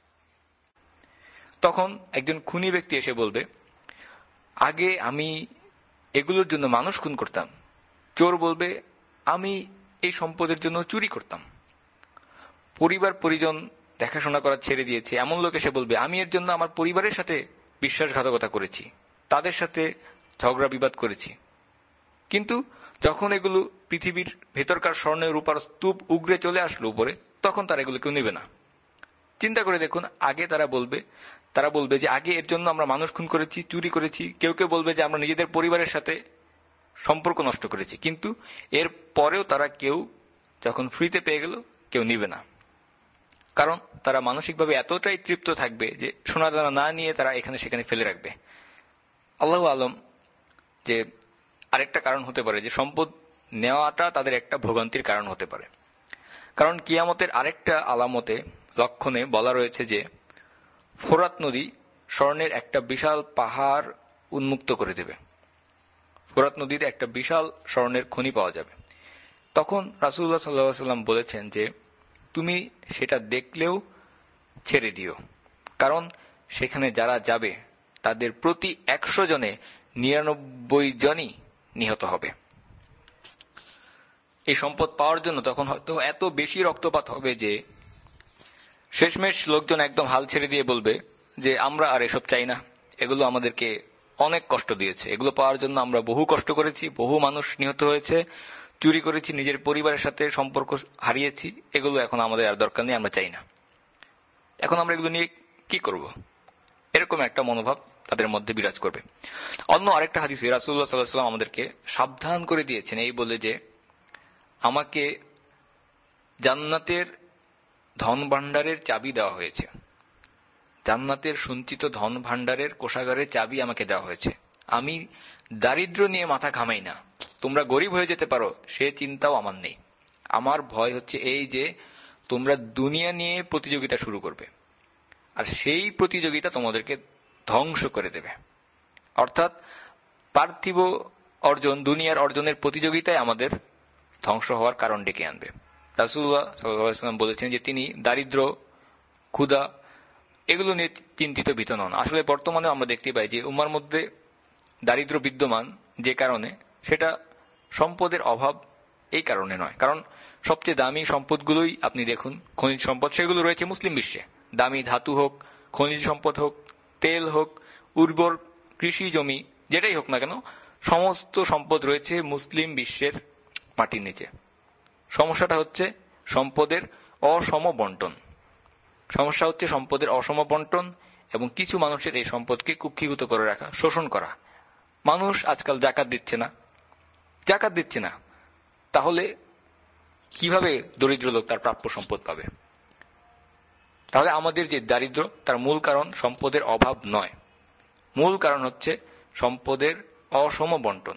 তখন একজন খুনি ব্যক্তি এসে বলবে, আগে আমি এগুলোর জন্য মানুষ খুন করতাম। চোর বলবে, আমি এই সম্পদের জন্য চুরি করতাম। পরিবার পরিজন দেখাশোনা করা ছেড়ে দিয়েছে এমন লোক এসে বলবে, আমি এর জন্য আমার পরিবারের সাথে বিশ্বাসঘাতকতা করেছি, তাদের সাথে ঝগড়া বিবাদ করেছি। কিন্তু যখন এগুলো পৃথিবীর ভেতরকার স্বর্ণের রূপার স্তূপ উগড়ে চলে আসলো উপরে, তখন তারা এগুলো কেউ নেবে না। চিন্তা করে দেখুন, আগে তারা বলবে যে আগে এর জন্য আমরা মানুষ খুন করেছি, চুরি করেছি। কেউ কেউ বলবে যে আমরা নিজেদের পরিবারের সাথে সম্পর্ক নষ্ট করেছি। কিন্তু এর পরেও তারা কেউ যখন ফ্রিতে পেয়ে গেল কেউ নিবে না, কারণ তারা মানসিকভাবে এতটাই তৃপ্ত থাকবে যে সোনা দানা না নিয়ে তারা এখানে সেখানে ফেলে রাখবে। আল্লাহু আলম যে আরেকটা কারণ হতে পারে যে সম্পদ নেওয়াটা তাদের একটা ভোগান্তির কারণ হতে পারে। কারণ কিয়ামতের আরেকটা আলামতে লক্ষণে বলা রয়েছে যে ফোরাত নদী স্বর্ণের একটা বিশাল পাহাড় উন্মুক্ত করে দেবে। ফোরাত নদীর একটা বিশাল স্বর্ণের খনি পাওয়া যাবে। তখন রাসূলুল্লাহ সাল্লাল্লাহু আলাইহি ওয়াসাল্লাম বলেছেন যে তুমি সেটা দেখলেও ছেড়ে দিও, কারণ সেখানে যারা যাবে তাদের প্রতি 100 জনে 99 জনই নিহত হবে। এই সম্পদ পাওয়ার জন্য তখন হয়তো এত বেশি রক্তপাত হবে যে শেষমেশ লোকজন একদম হাল ছেড়ে দিয়ে বলবে যে আমরা আর এসব চাই না, এগুলো আমাদেরকে অনেক কষ্ট দিয়েছে, এগুলো পাওয়ার জন্য আমরা বহু কষ্ট করেছি, বহু মানুষ নিহত হয়েছে, চুরি করেছি, নিজের পরিবারের সাথে সম্পর্ক হারিয়েছি, এগুলো এখন আমাদের আর দরকার নেই, আমরা চাই না, এখন আমরা এগুলো নিয়ে কি করব? এরকম একটা মনোভাব তাদের মধ্যে বিরাজ করবে। অন্য আরেকটা হাদিসে রাসূলুল্লাহ সাল্লাল্লাহু আলাইহি ওয়াসাল্লাম আমাদেরকে সাবধান করে দিয়েছেন এই বলে যে আমাকে জান্নাতের ধন ভাণ্ডারের চাবি দেওয়া হয়েছে, জান্নাতের সঞ্চিত ধন ভাণ্ডারের কোষাগারের চাবি আমাকে দেওয়া হয়েছে। আমি দারিদ্র্য নিয়ে মাথা ঘামাই না, তোমরা গরিব হয়ে যেতে পারো সে চিন্তাও আমার নেই। আমার ভয় হচ্ছে এই যে তোমরা দুনিয়া নিয়ে প্রতিযোগিতা শুরু করবে আর সেই প্রতিযোগিতা তোমাদেরকে ধ্বংস করে দেবে। অর্থাৎ পার্থিব অর্জন, দুনিয়ার অর্জনের প্রতিযোগিতায় আমাদের ধ্বংস হওয়ার কারণ ডেকে আনবে। রাসূলুল্লাহ সাল্লাল্লাহু আলাইহি ওয়াসাল্লাম বলেছেন যে তিনি দারিদ্র ক্ষুধা, এগুলো নিয়ে চিন্তিত ভীত নন। আসলে বর্তমানে আমরা দেখতে পাই যে উম্মার মধ্যে দারিদ্র বিদ্যমান, যে কারণে সেটা সম্পদের অভাব এই কারণে নয়। কারণ সবচেয়ে দামি সম্পদগুলোই আপনি দেখুন, খনিজ সম্পদ, সেগুলো রয়েছে মুসলিম বিশ্বে। দামি ধাতু হোক, খনিজ সম্পদ হোক, তেল হোক, উর্বর কৃষি জমি, যেটাই হোক না কেন, সমস্ত সম্পদ রয়েছে মুসলিম বিশ্বের মাটির নিচে। সমস্যাটা হচ্ছে সম্পদের অসম বন্টন। সমস্যা হচ্ছে সম্পদের অসম বন্টন এবং কিছু মানুষের এই সম্পদকে কুক্ষিগত করে রাখা, শোষণ করা। মানুষ আজকাল জাকাত দিচ্ছে না, তাহলে কিভাবে দরিদ্র লোক তার প্রাপ্য সম্পদ পাবে? তাহলে আমাদের যে দারিদ্র, তার মূল কারণ সম্পদের অভাব নয়, মূল কারণ হচ্ছে সম্পদের অসম বন্টন।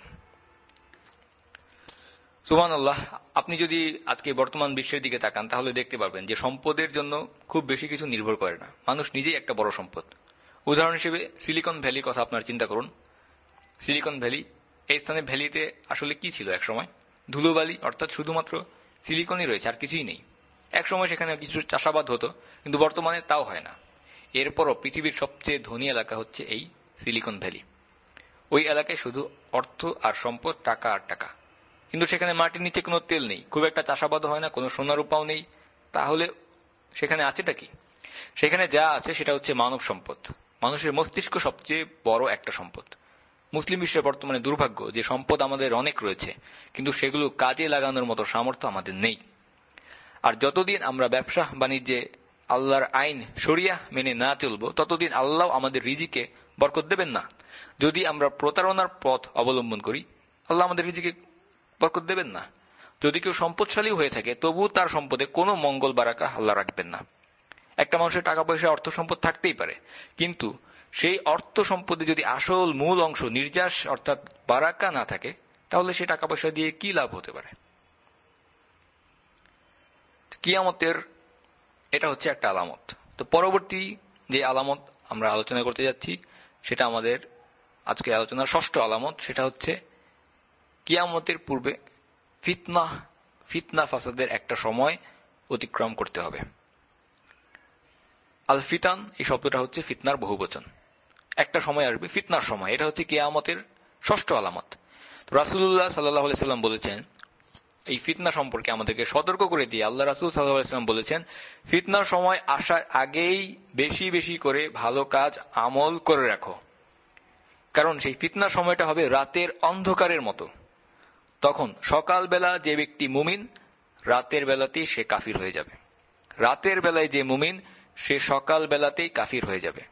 সুবহানাল্লাহ। আপনি যদি আজকে বর্তমান বিশ্বের দিকে তাকান তাহলে দেখতে পারবেন যে সম্পদের জন্য খুব বেশি কিছু নির্ভর করে না, মানুষ নিজেই একটা বড় সম্পদ। উদাহরণ হিসেবে সিলিকন ভ্যালির কথা আপনার চিন্তা করুন। সিলিকন ভ্যালি, এই স্থানে ভ্যালিতে আসলে কি ছিল? একসময় ধুলোবালি, অর্থাৎ শুধুমাত্র সিলিকনই রয়েছে, আর কিছুই নেই। একসময় সেখানে কিছু চাষাবাদ হতো, কিন্তু বর্তমানে তাও হয় না। এরপরও পৃথিবীর সবচেয়ে ধনী এলাকা হচ্ছে এই সিলিকন ভ্যালি। ওই এলাকায় শুধু অর্থ আর সম্পদ, টাকা আর টাকা, কিন্তু সেখানে মাটির নিচে কোনো তেল নেই, খুব একটা চাষাবাদও হয় না, কোনো সোনা রূপাও নেই। তাহলে সেখানে আছেটা কি? সেখানে যা আছে সেটা হচ্ছে মানব সম্পদ। মানুষের মস্তিষ্ক সবচেয়ে বড় একটা সম্পদ। মুসলিম বিশ্বের বর্তমানে দুর্ভাগ্য যে সম্পদ আমাদের অনেক রয়েছে, কিন্তু সেগুলো কাজে লাগানোর মতো সামর্থ্য আমাদের নেই। আর যতদিন আমরা ব্যবসা বাণিজ্যে আল্লাহর আইন শরিয়াহ মেনে না চলবো, ততদিন আল্লাহ আমাদের রিজিকে বরকত দেবেন না। যদি আমরা প্রতারণার পথ অবলম্বন করি, আল্লাহ আমাদের রিজিকে বরকত দেবেন না। যদি কেউ সম্পদশালী হয়ে থাকে, তবু তার সম্পদে কোনো মঙ্গল বারাকা আল্লাহ রাখবেন না। একটা মানুষের টাকা পয়সা, অর্থ সম্পদ থাকতেই পারে, কিন্তু সেই অর্থ সম্পদে যদি আসল মূল অংশ নির্যাস অর্থাৎ বারাকা না থাকে, তাহলে সে টাকা পয়সা দিয়ে কি লাভ হতে পারে? কিয়ামতের এটা হচ্ছে একটা আলামত। তো পরবর্তী যে আলামত আমরা আলোচনা করতে যাচ্ছি, সেটা আমাদের আজকে আলোচনার ষষ্ঠ আলামত। সেটা হচ্ছে কিয়ামতের পূর্বে ফিতনা ফাসাদের একটা সময় অতিক্রম করতে হবে। আল ফিতান, এই শব্দটা হচ্ছে ফিতনার বহুবচন। একটা সময় আসবে, ফিতনার সময়। এটা হচ্ছে কিয়ামতের ষষ্ঠ আলামত। রাসূলুল্লাহ সাল্লাল্লাহু আলাইহি সাল্লাম বলেছেন, এই ফিতনা সম্পর্কে আমাদেরকে সতর্ক করে দিয়ে আল্লাহ রাসূল সাল্লাল্লাহু আলাইহি সাল্লাম বলেছেন, ফিতনার সময় আসার আগেই বেশি বেশি করে ভালো কাজ আমল করে রাখো, কারণ সেই ফিতনার সময়টা হবে রাতের অন্ধকারের মতো। তখন সকালবেলা যে ব্যক্তি মুমিন, রাতের বেলাতেই সে কাফির হয়ে যাবে। রাতের বেলায় যে মুমিন, সে সকাল বেলাতেই কাফির হয়ে যাবে।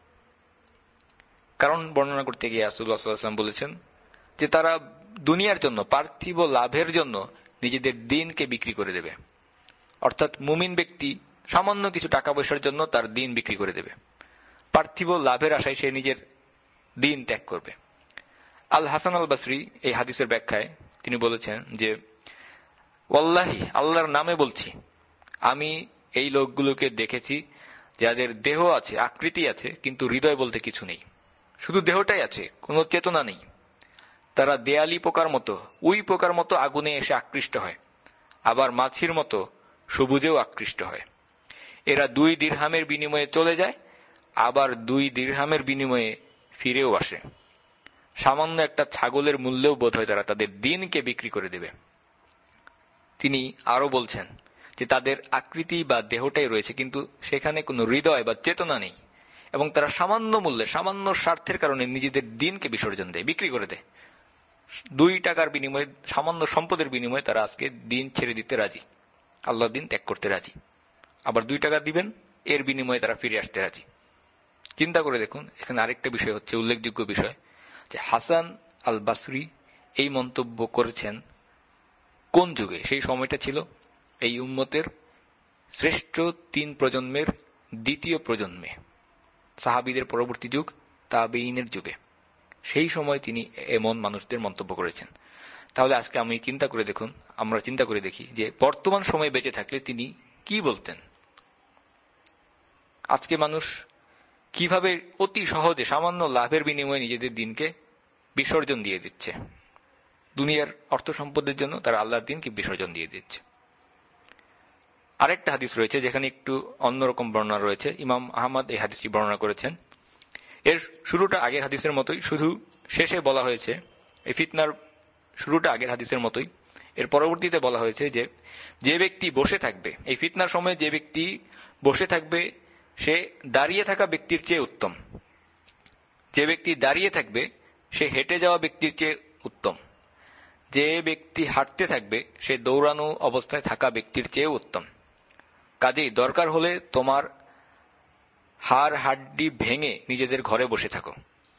কারণ বর্ণনা করতে গিয়ে রাসূলুল্লাহ সাল্লাল্লাহু আলাইহি ওয়াসাল্লাম বলেছেন যে তারা দুনিয়ার জন্য, পার্থিব লাভের জন্য নিজেদের দিনকে বিক্রি করে দেবে। অর্থাৎ মুমিন ব্যক্তি সামান্য কিছু টাকা পয়সার জন্য তার দিন বিক্রি করে দেবে। পার্থিব লাভের আশায় সে নিজের দিন ত্যাগ করবে। আল হাসান আল বসরি এই হাদিসের ব্যাখ্যায় তিনি বলেছেন যে, ওয়াল্লাহি, আল্লাহর নামে বলছি, আমি এই লোকগুলোকে দেখেছি যাদের দেহ আছে, আকৃতি আছে, কিন্তু হৃদয় বলতে কিছু নেই। শুধু দেহটাই আছে, কোনো চেতনা নেই। তারা দেয়ালি পোকার মতো, উই পোকার মতো আগুনে এসে আকৃষ্ট হয়, আবার মাছির মতো সবুজেও আকৃষ্ট হয়। এরা 2 দিরহামের বিনিময়ে চলে যায়, আবার 2 দিরহামের বিনিময়ে ফিরেও আসে। সামান্য একটা ছাগলের মূল্যেও বোধ হয় তারা তাদের দিনকে বিক্রি করে দেবে। তিনি আরো বলছেন যে তাদের আকৃতি বা দেহটাই রয়েছে, কিন্তু সেখানে কোনো হৃদয় বা চেতনা নেই, এবং তারা সামান্য মূল্যে, সামান্য স্বার্থের কারণে নিজেদের দিনকে বিসর্জন দেয়, বিক্রি করে দেয়। 2 টাকার বিনিময়ে, সামান্য সম্পদের বিনিময়ে তারা আজকে দিন ছেড়ে দিতে রাজি, আল্লাহর দিন ত্যাগ করতে রাজি। আবার 2 টাকা দিবেন, এর বিনিময়ে তারা ফিরে আসতে রাজি। চিন্তা করে দেখুন, এখানে আরেকটা বিষয় হচ্ছে, উল্লেখযোগ্য বিষয়, যে হাসান আল বসরি এই মন্তব্য করেছেন কোন যুগে? সেই সময়টা ছিল এই উম্মতের শ্রেষ্ঠ 3 প্রজন্মের দ্বিতীয় প্রজন্মে, সাহাবীদের পরবর্তী যুগ, তাবেঈনের যুগে। সেই সময় তিনি এমন মানুষদের মন্তব্য করেছেন। তাহলে আজকে আমরা চিন্তা করে দেখি যে বর্তমান সময়ে বেঁচে থাকলে তিনি কি বলতেন। আজকে মানুষ কিভাবে অতি সহজে সামান্য লাভের বিনিময়ে নিজেদের দিনকে বিসর্জন দিয়ে দিচ্ছে। দুনিয়ার অর্থ সম্পদের জন্য তারা আল্লাহর দিনকে বিসর্জন দিয়ে দিচ্ছে। আরেকটা হাদিস রয়েছে যেখানে একটু অন্যরকম বর্ণনা রয়েছে। ইমাম আহমদ এই হাদিসটি বর্ণনা করেছেন। এর শুরুটা আগের হাদিসের মতোই, শুধু শেষে বলা হয়েছে, এই ফিতনার শুরুটা আগের হাদিসের মতোই। এর পরবর্তীতে বলা হয়েছে যে যে ব্যক্তি বসে থাকবে এই ফিতনার সময়, যে ব্যক্তি বসে থাকবে সে দাঁড়িয়ে থাকা ব্যক্তির চেয়ে উত্তম। যে ব্যক্তি দাঁড়িয়ে থাকবে সে হেঁটে যাওয়া ব্যক্তির চেয়ে উত্তম। যে ব্যক্তি হাঁটতে থাকবে সে দৌড়ানো অবস্থায় থাকা ব্যক্তির চেয়ে উত্তম। কাজেই দরকার হলে তোমার হাড় হাড্ডি ভেঙে নিজেদের ঘরে বসে থাকো,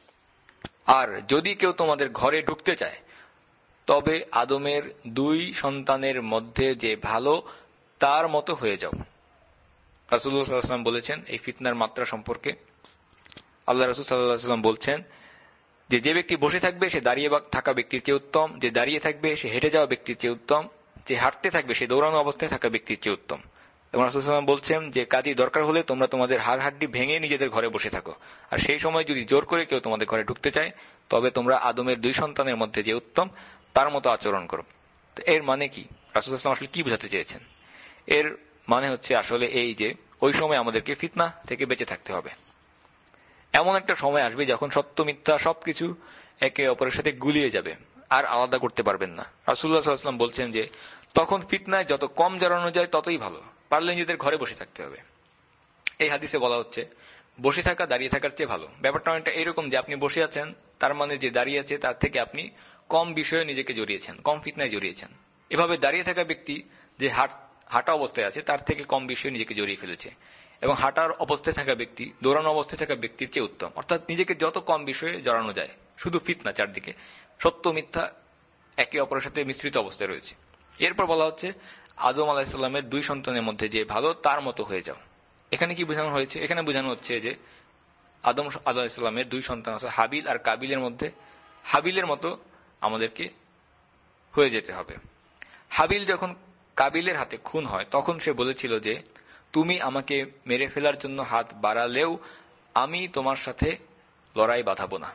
আর যদি কেউ তোমাদের ঘরে ঢুকতে চায় তবে আদমের 2 সন্তানের মধ্যে যে ভালো তার মতো হয়ে যাও। রাসূলুল্লাহ সাল্লাল্লাহু আলাইহি ওয়াসাল্লাম বলেছেন এই ফিতনার মাত্রা সম্পর্কে। আল্লাহ রাসূল সাল্লাল্লাহু আলাইহি ওয়াসাল্লাম বলছেন যে যে ব্যক্তি বসে থাকবে সে দাঁড়িয়ে থাকা ব্যক্তির চেয়ে উত্তম, যে দাঁড়িয়ে থাকবে সে হেঁটে যাওয়া ব্যক্তির চেয়ে উত্তম, যে হাঁটতে থাকবে সে দৌড়ানো অবস্থায় থাকা ব্যক্তির চেয়ে উত্তম। এবং রাসূল সাল্লাল্লাহু আলাইহি ওয়াসাল্লাম বলছেন যে কাজেই দরকার হলে তোমরা তোমাদের হাড় হাড্ডি ভেঙে নিজেদের ঘরে বসে থাকো, আর সেই সময় যদি জোর করে কেউ তোমাদের ঘরে ঢুকতে চায় তবে তোমরা আদমের 2 সন্তানের মধ্যে যে উত্তম তার মতো আচরণ করো। তো এর মানে কি? রাসূল সাল্লাল্লাহু আলাইহি ওয়াসাল্লাম আসলে কি বোঝাতে চেয়েছেন? এর মানে হচ্ছে আসলে এই যে ওই সময় আমাদেরকে ফিতনা থেকে বেঁচে থাকতে হবে। এমন একটা সময় আসবে যখন সত্য মিথ্যা সবকিছু একে অপরের সাথে গুলিয়ে যাবে, আর আলাদা করতে পারবেন না। রাসূলুল্লাহ সাল্লাল্লাহু আলাইহি ওয়াসাল্লাম বলছেন যে তখন ফিতনায় যত কম জড়ানো যায় ততই ভালো, পারলে নিজেদের ঘরে বসে থাকতে হবে। এই হাদিসে বলা হচ্ছে বসে থাকা দাঁড়িয়ে থাকার চেয়ে ভালো। ব্যাপারটা অনেকটা এরকম যে আপনি বসে আছেন, তার মানে যে দাঁড়িয়ে আছে তার থেকে আপনি কম বিষয়ে নিজেকে জড়িয়েছেন, কম ফিতনায় জড়িয়েছেন। এভাবে দাঁড়িয়ে থাকা ব্যক্তি যে হাঁটা অবস্থায় আছে তার থেকে কম বিষয়ে নিজেকে জড়িয়ে ফেলেছে, এবং হাঁটার অবস্থায় থাকা ব্যক্তি দৌড়ানো অবস্থায় থাকা ব্যক্তির চেয়ে উত্তম। অর্থাৎ নিজেকে যত কম বিষয়ে জড়ানো যায়, শুধু ফিতনা চারদিকে, সত্য মিথ্যা একে অপরের সাথে মিশ্রিত অবস্থায় রয়েছে। এরপর বলা হচ্ছে আদম আলাহিসাল্লামের 2 সন্তানের মধ্যে যে ভালো তার মতো হয়ে যাও। এখানে কি বোঝানো হয়েছে? এখানে বোঝানো হচ্ছে যে আদম আলাহিসাল্লামের 2 সন্তান আছে হাবিল আর কাবিলের মধ্যে হাবিলের মতো আমাদেরকে হয়ে যেতে হবে। হাবিল যখন কাবিলের হাতে খুন হয় তখন সে বলেছিল যে তুমি আমাকে মেরে ফেলার জন্য হাত বাড়ালেও আমি তোমার সাথে লড়াই বাঁধাবো না।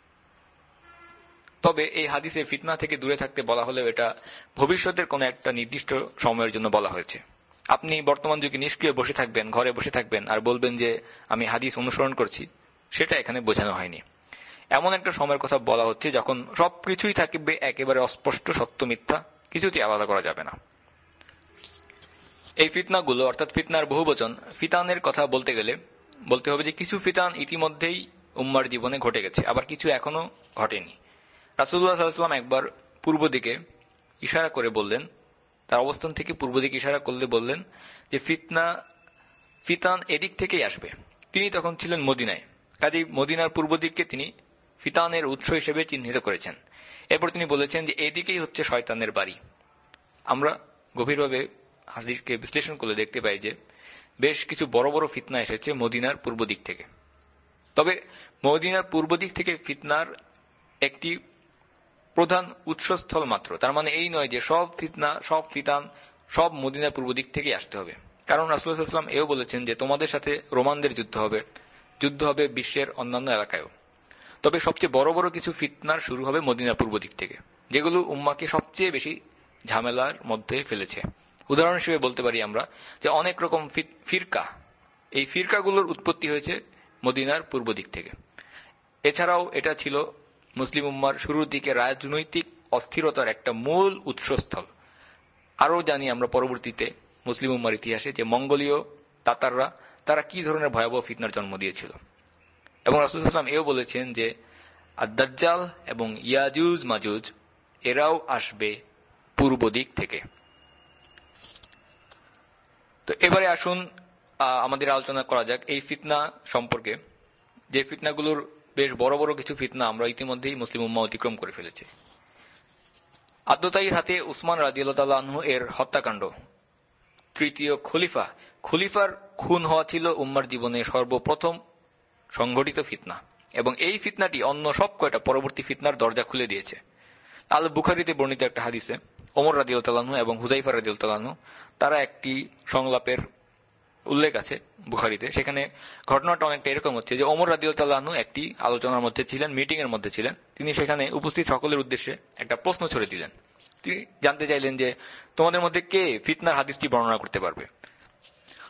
তবে এই হাদিসে ফিতনা থেকে দূরে থাকতে বলা হলেও এটা ভবিষ্যতের কোন একটা নির্দিষ্ট সময়ের জন্য বলা হয়েছে। আপনি বর্তমান যুগে নিষ্ক্রিয় বসে থাকবেন, ঘরে বসে থাকবেন আর বলবেন যে আমি হাদিস অনুসরণ করছি, সেটা এখানে বোঝানো হয়নি। এমন একটা সময়ের কথা বলা হচ্ছে যখন সবকিছুই থাকবে একেবারে অস্পষ্ট, সত্য মিথ্যা কিছুতেই আলাদা করা যাবে না। এই ফিতনাগুলো অর্থাৎ ফিতনার বহুবচন ফিতানের কথা বলতে গেলে বলতে হবে যে কিছু ফিতান ইতিমধ্যেই উম্মার জীবনে ঘটে গেছে, আবার কিছু এখনো ঘটেনি। রাসূলুল্লাহ সাল্লাল্লাহু আলাইহি ওয়াসাল্লাম একবার পূর্ব দিকে ইশারা করে বললেন, তার অবস্থান থেকে পূর্ব দিকে ইশারা করলে বললেন যে ফিতান এদিক থেকেই আসবে। তিনি তখন ছিলেন মদিনায়, কাজেই মদিনার পূর্ব দিককে তিনি ফিতানের উৎস হিসেবে চিহ্নিত করেছেন। এরপর তিনি বলেছেন যে এদিকেই হচ্ছে শয়তানের বাড়ি। আমরা গভীরভাবে হাদিসকে বিশ্লেষণ করলে দেখতে পাই যে বেশ কিছু বড় বড় ফিতনা এসেছে মদিনার পূর্ব দিক থেকে। তবে মদিনার পূর্ব দিক থেকে ফিতনার একটি প্রধান উৎসস্থল মাত্র, তার মানে এই নয় যে সব ফিতনা সব ফিতান সব মদিনার পূর্ব দিক থেকেই আসতে হবে। কারণ রাসূলুল্লাহ সাল্লাল্লাহু আলাইহি ওয়াসাল্লাম এও বলেছেন যে তোমাদের সাথে রোমানদের যুদ্ধ হবে বিশ্বের অন্যান্য এলাকায়ও। তবে সবচেয়ে বড় বড় কিছু ফিতনার শুরু হবে মদিনার পূর্ব দিক থেকে, যেগুলো উম্মাকে সবচেয়ে বেশি ঝামেলার মধ্যে ফেলেছে। উদাহরণ হিসেবে বলতে পারি আমরা যে অনেক রকম ফিরকা, এই ফিরকাগুলোর উৎপত্তি হয়েছে মদিনার পূর্ব দিক থেকে। এছাড়াও এটা ছিল মুসলিম উম্মার শুরুর দিকে রাজনৈতিক অস্থিরতার একটা মূল উৎসস্থল। আরও জানি আমরা পরবর্তীতে মুসলিম উম্মার ইতিহাসে যে মঙ্গোলীয় তাতাররা তারা কি ধরনের ভয়াবহ ফিতনার জন্ম দিয়েছিল। এবং রাসূলুল্লাহ সাল্লাল্লাহু আলাইহি ওয়াসাল্লাম এও বলেছেন যে আদ-দাজ্জাল এবং ইয়াজুজ মাজুজ এরাও আসবে পূর্ব দিক থেকে। তো এবারে আসুন আমাদের আলোচনা করা যাক এই ফিতনা সম্পর্কে, যে ফিতনাগুলোর বেশ বড় বড় কিছু ফিতনা আমরা ইতিমধ্যেই মুসলিম উম্মাহ অতিক্রম করে ফেলেছে। আদ্যতায়ীর হাতে উসমান রাদিয়াল্লাহু তাআলা আনহু এর হত্যাকাণ্ড, তৃতীয় খলিফার খুন হওয়া ছিল উম্মার জীবনে সর্বপ্রথম সংঘটিত ফিতনা, এবং এই ফিতনাটি অন্য সব কয়টা পরবর্তী ফিতনার দরজা খুলে দিয়েছে। আল বুখারীতে বর্ণিত একটা হাদিসে ওমর রাদিয়াল্লাহু তাআলা আনহু এবং হুযায়ফা রাদিয়াল্লাহু তাআলা আনহু তারা একটি সংলাপের উল্লেখ আছে বুখারীতে। সেখানে ঘটনাটা অনেকটা এরকম হচ্ছে যে ওমর রাদিয়াল্লাহু তাআলা আনহু একটি আলোচনার মধ্যে ছিলেন, মিটিং এর মধ্যে ছিলেন। তিনি সেখানে উপস্থিত সকলের উদ্দেশ্যে একটা প্রশ্ন ছুড়ে দিলেন। তিনি জানতে চাইলেন যে তোমাদের মধ্যে কে ফিতনার হাদিসটি বর্ণনা করতে পারবে।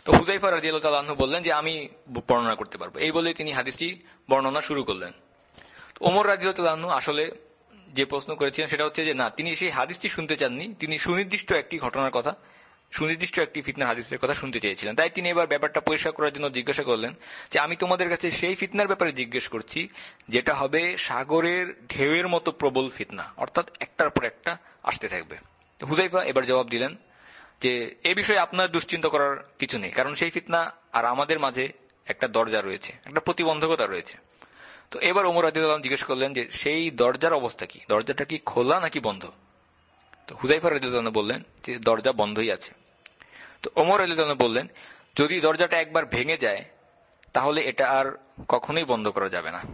তো হুযাইফা রাদিয়াল্লাহু তাআলা আনহু বললেন যে আমি বর্ণনা করতে পারবো। এই বলে তিনি হাদিসটি বর্ণনা শুরু করলেন। ওমর রাদিয়াল্লাহু তাআলা আনহু আসলে যে প্রশ্ন করেছিলেন সেটা হচ্ছে যে না, তিনি সেই হাদিসটি শুনতে চাননি, তিনি সুনির্দিষ্ট একটি ঘটনার কথা, সুনির্দিষ্ট একটি ফিতনার হাদিসের কথা শুনতে চেয়েছিলেন। তাই তিনি এবার ব্যাপারটা পরিষ্কার করার জন্য জিজ্ঞাসা করলেন যে আমি তোমাদের কাছে সেই ফিতনার ব্যাপারে জিজ্ঞেস করছি যেটা হবে সাগরের ঢেউয়ের মতো প্রবল ফিতনা, অর্থাৎ একটার পর একটা আসতে থাকবে। হুযাইফা এবার জবাব দিলেন যে এ বিষয়ে আপনার দুশ্চিন্তা করার কিছু নেই, কারণ সেই ফিতনা আর আমাদের মাঝে একটা দরজা রয়েছে, একটা প্রতিবন্ধকতা রয়েছে। তো এবার ওমর রাদিয়াল্লাহু আনহু জিজ্ঞেস করলেন যে সেই দরজার অবস্থা কি, দরজাটা কি খোলা নাকি বন্ধ? তো হুযাইফা রাদিয়াল্লাহু আনহু বললেন যে দরজা বন্ধই আছে। তো ওমর রাদিয়াল্লাহু আনহু বললেন যদি দরজাটা একবার ভেঙে যায় তাহলে এটা আর কখনোই বন্ধ করা যাবে না।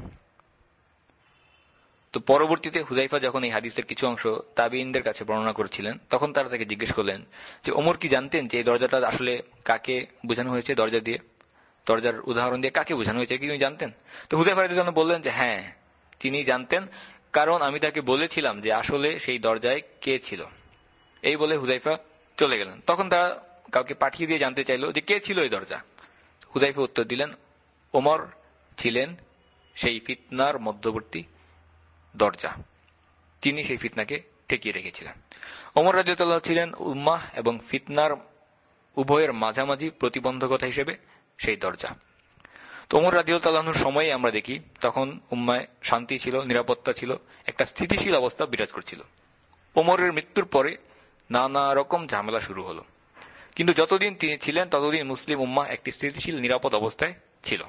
তো পরবর্তীতে হুযাইফা যখন এই হাদিসের কিছু অংশ তাবিঈনদের কাছে বর্ণনা করেছিলেন তখন তারা তাকে জিজ্ঞেস করলেন যে ওমর কি জানতেন যে এই দরজাটা আসলে কাকে বোঝানো হয়েছে, দরজা দিয়ে, দরজার উদাহরণ দিয়ে কাকে বোঝানো হয়েছে কি তিনি জানতেন? তো হুযাইফা রাদিয়াল্লাহু আনহু বললেন যে হ্যাঁ তিনি জানতেন, কারণ আমি তাকে বলেছিলাম যে আসলে সেই দরজায় কে ছিল। এই বলে হুযাইফা চলে গেলেন। তখন তারা কাউকে পাঠিয়ে দিয়ে জানতে চাইল যে কে ছিল এই দরজা। হুযাইফা উত্তর দিলেন ওমর ছিলেন সেই ফিতনার মধ্যবর্তী দরজা, তিনি সেই ফিতনাকে ঠেকিয়ে রেখেছিলেন। ওমর রাদিয়াল্লাহু তাআলা ছিলেন উম্মাহ এবং ফিতনার উভয়ের মাঝামাঝি প্রতিবন্ধকতা হিসেবে সেই দরজা। তো ওমর রাদিয়াল্লাহু তাআলার সময়ে আমরা দেখি তখন উম্মায় শান্তি ছিল, নিরাপত্তা ছিল, একটা স্থিতিশীল অবস্থা বিরাজ করছিল। ওমরের মৃত্যুর পরে নানা রকম ঝামেলা শুরু হলো, কিন্তু যতদিন তিনি ছিলেন ততদিন মুসলিম উম্মাহ একটি স্থিতিশীল নিরাপদ অবস্থায় ছিল।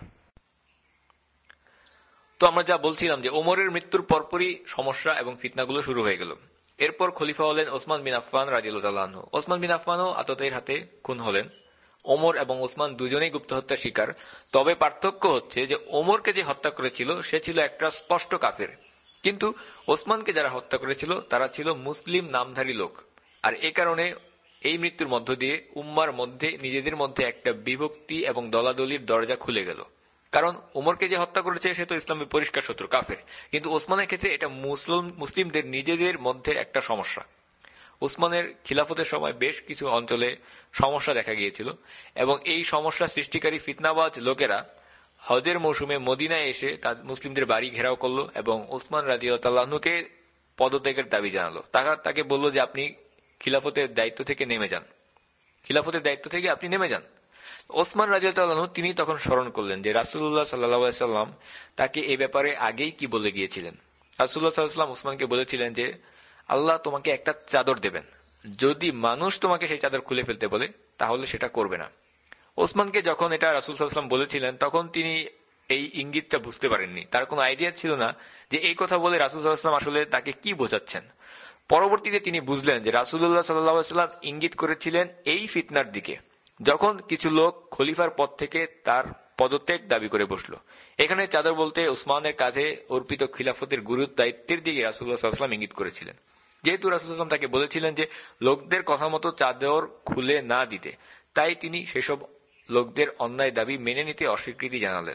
তো আমরা যা বলছিলাম যে ওমরের মৃত্যুর পরপরই সমস্যা এবং ফিতনাগুলো শুরু হয়ে গেল। এরপর খলিফা হলেন ওসমান বিন আফফান রাদিয়াল্লাহু তাআলা আনহু। ওসমান বিন আফফানও আততায়ীর হাতে খুন হলেন। ওমর এবং ওসমান দুজনেই গুপ্ত হত্যার শিকার। তবে পার্থক্য হচ্ছে যে ওমরকে যে হত্যা করেছিল সে ছিল একটা স্পষ্ট কাফের, কিন্তু ওসমানকে যারা হত্যা করেছিল তারা ছিল মুসলিম নামধারী লোক। আর এ কারণে এই মৃত্যুর মধ্য দিয়ে উম্মার মধ্যে নিজেদের মধ্যে একটা বিভক্তি এবং দলাদলির দরজা খুলে গেল। কারণ ওমরকে যে হত্যা করেছে সে তো ইসলামের পরিষ্কার শত্রু, কাফের, কিন্তু ওসমানের ক্ষেত্রে এটা মুসলিমদের নিজেদের মধ্যে একটা সমস্যা। ওসমানের খিলাফতের সময় বেশ কিছু অঞ্চলে সমস্যা দেখা গিয়েছিল এবং এই সমস্যা সৃষ্টিকারী ফিতনাবাজ লোকেরা হজের মৌসুমে মদিনায় এসে তার মুসলিমদের বাড়ি ঘেরাও করলো এবং ওসমান রাদিয়াল্লাহু তাআলা আনহুকে পদত্যাগের দাবি জানালো। তাকে বলল যে আপনি খিলাফতের দায়িত্ব থেকে নেমে যান, খিলাফতের দায়িত্ব থেকে আপনি নেমে যান। ওসমান রাদিয়াল্লাহু তাআলা আনহু তিনি তখন স্মরণ করলেন যে রাসূলুল্লাহ সাল্লাল্লাহু আলাইহি সাল্লাম তাকে এই ব্যাপারে আগেই কি বলে গিয়েছিলেন। রাসূলুল্লাহ সাল্লাল্লাহু আলাইহি সাল্লাম ওসমানকে বলেছিলেন যে আল্লাহ তোমাকে একটা চাদর দেবেন, যদি মানুষ তোমাকে সেই চাদর খুলে ফেলতে বলে তাহলে সেটা করবে না। ওসমানকে যখন এটা রাসূল সাল্লাল্লাহু আলাইহি ওয়াসাল্লাম বলেছিলেন তখন তিনি এই ইঙ্গিতটা বুঝতে পারেননি, তার কোনো আইডিয়া ছিল না যে এই কথা বলে রাসূল সাল্লাল্লাহু আলাইহি ওয়াসাল্লাম আসলে তাকে কি বোঝাচ্ছেন। পরবর্তীতে তিনি বুঝলেন যে রাসূলুল্লাহ সাল্লাল্লাহু আলাইহি ওয়াসাল্লাম ইঙ্গিত করেছিলেন এই ফিতনার দিকে, যখন কিছু লোক খলিফার পদ থেকে তার পদত্যাগ দাবি করে বসলো। এখানে চাদর বলতে ওসমানের কাঁধে অর্পিত খিলাফতের গুরুত্ব দায়িত্বের দিকে রাসূলুল্লাহ সাল্লাল্লাহু আলাইহি ওয়াসাল্লাম ইঙ্গিত করেছিলেন। যেহেতু রাসূল সাল্লাল্লাহু আলাইহি ওয়াসাল্লাম তাকে বলেছিলেন যে লোকদের কথা মতো চাদর খুলে না দিতে, তাই তিনি সেসব লোকদের অন্যায় দাবি মেনে নিতে অস্বীকৃতি জানালেন।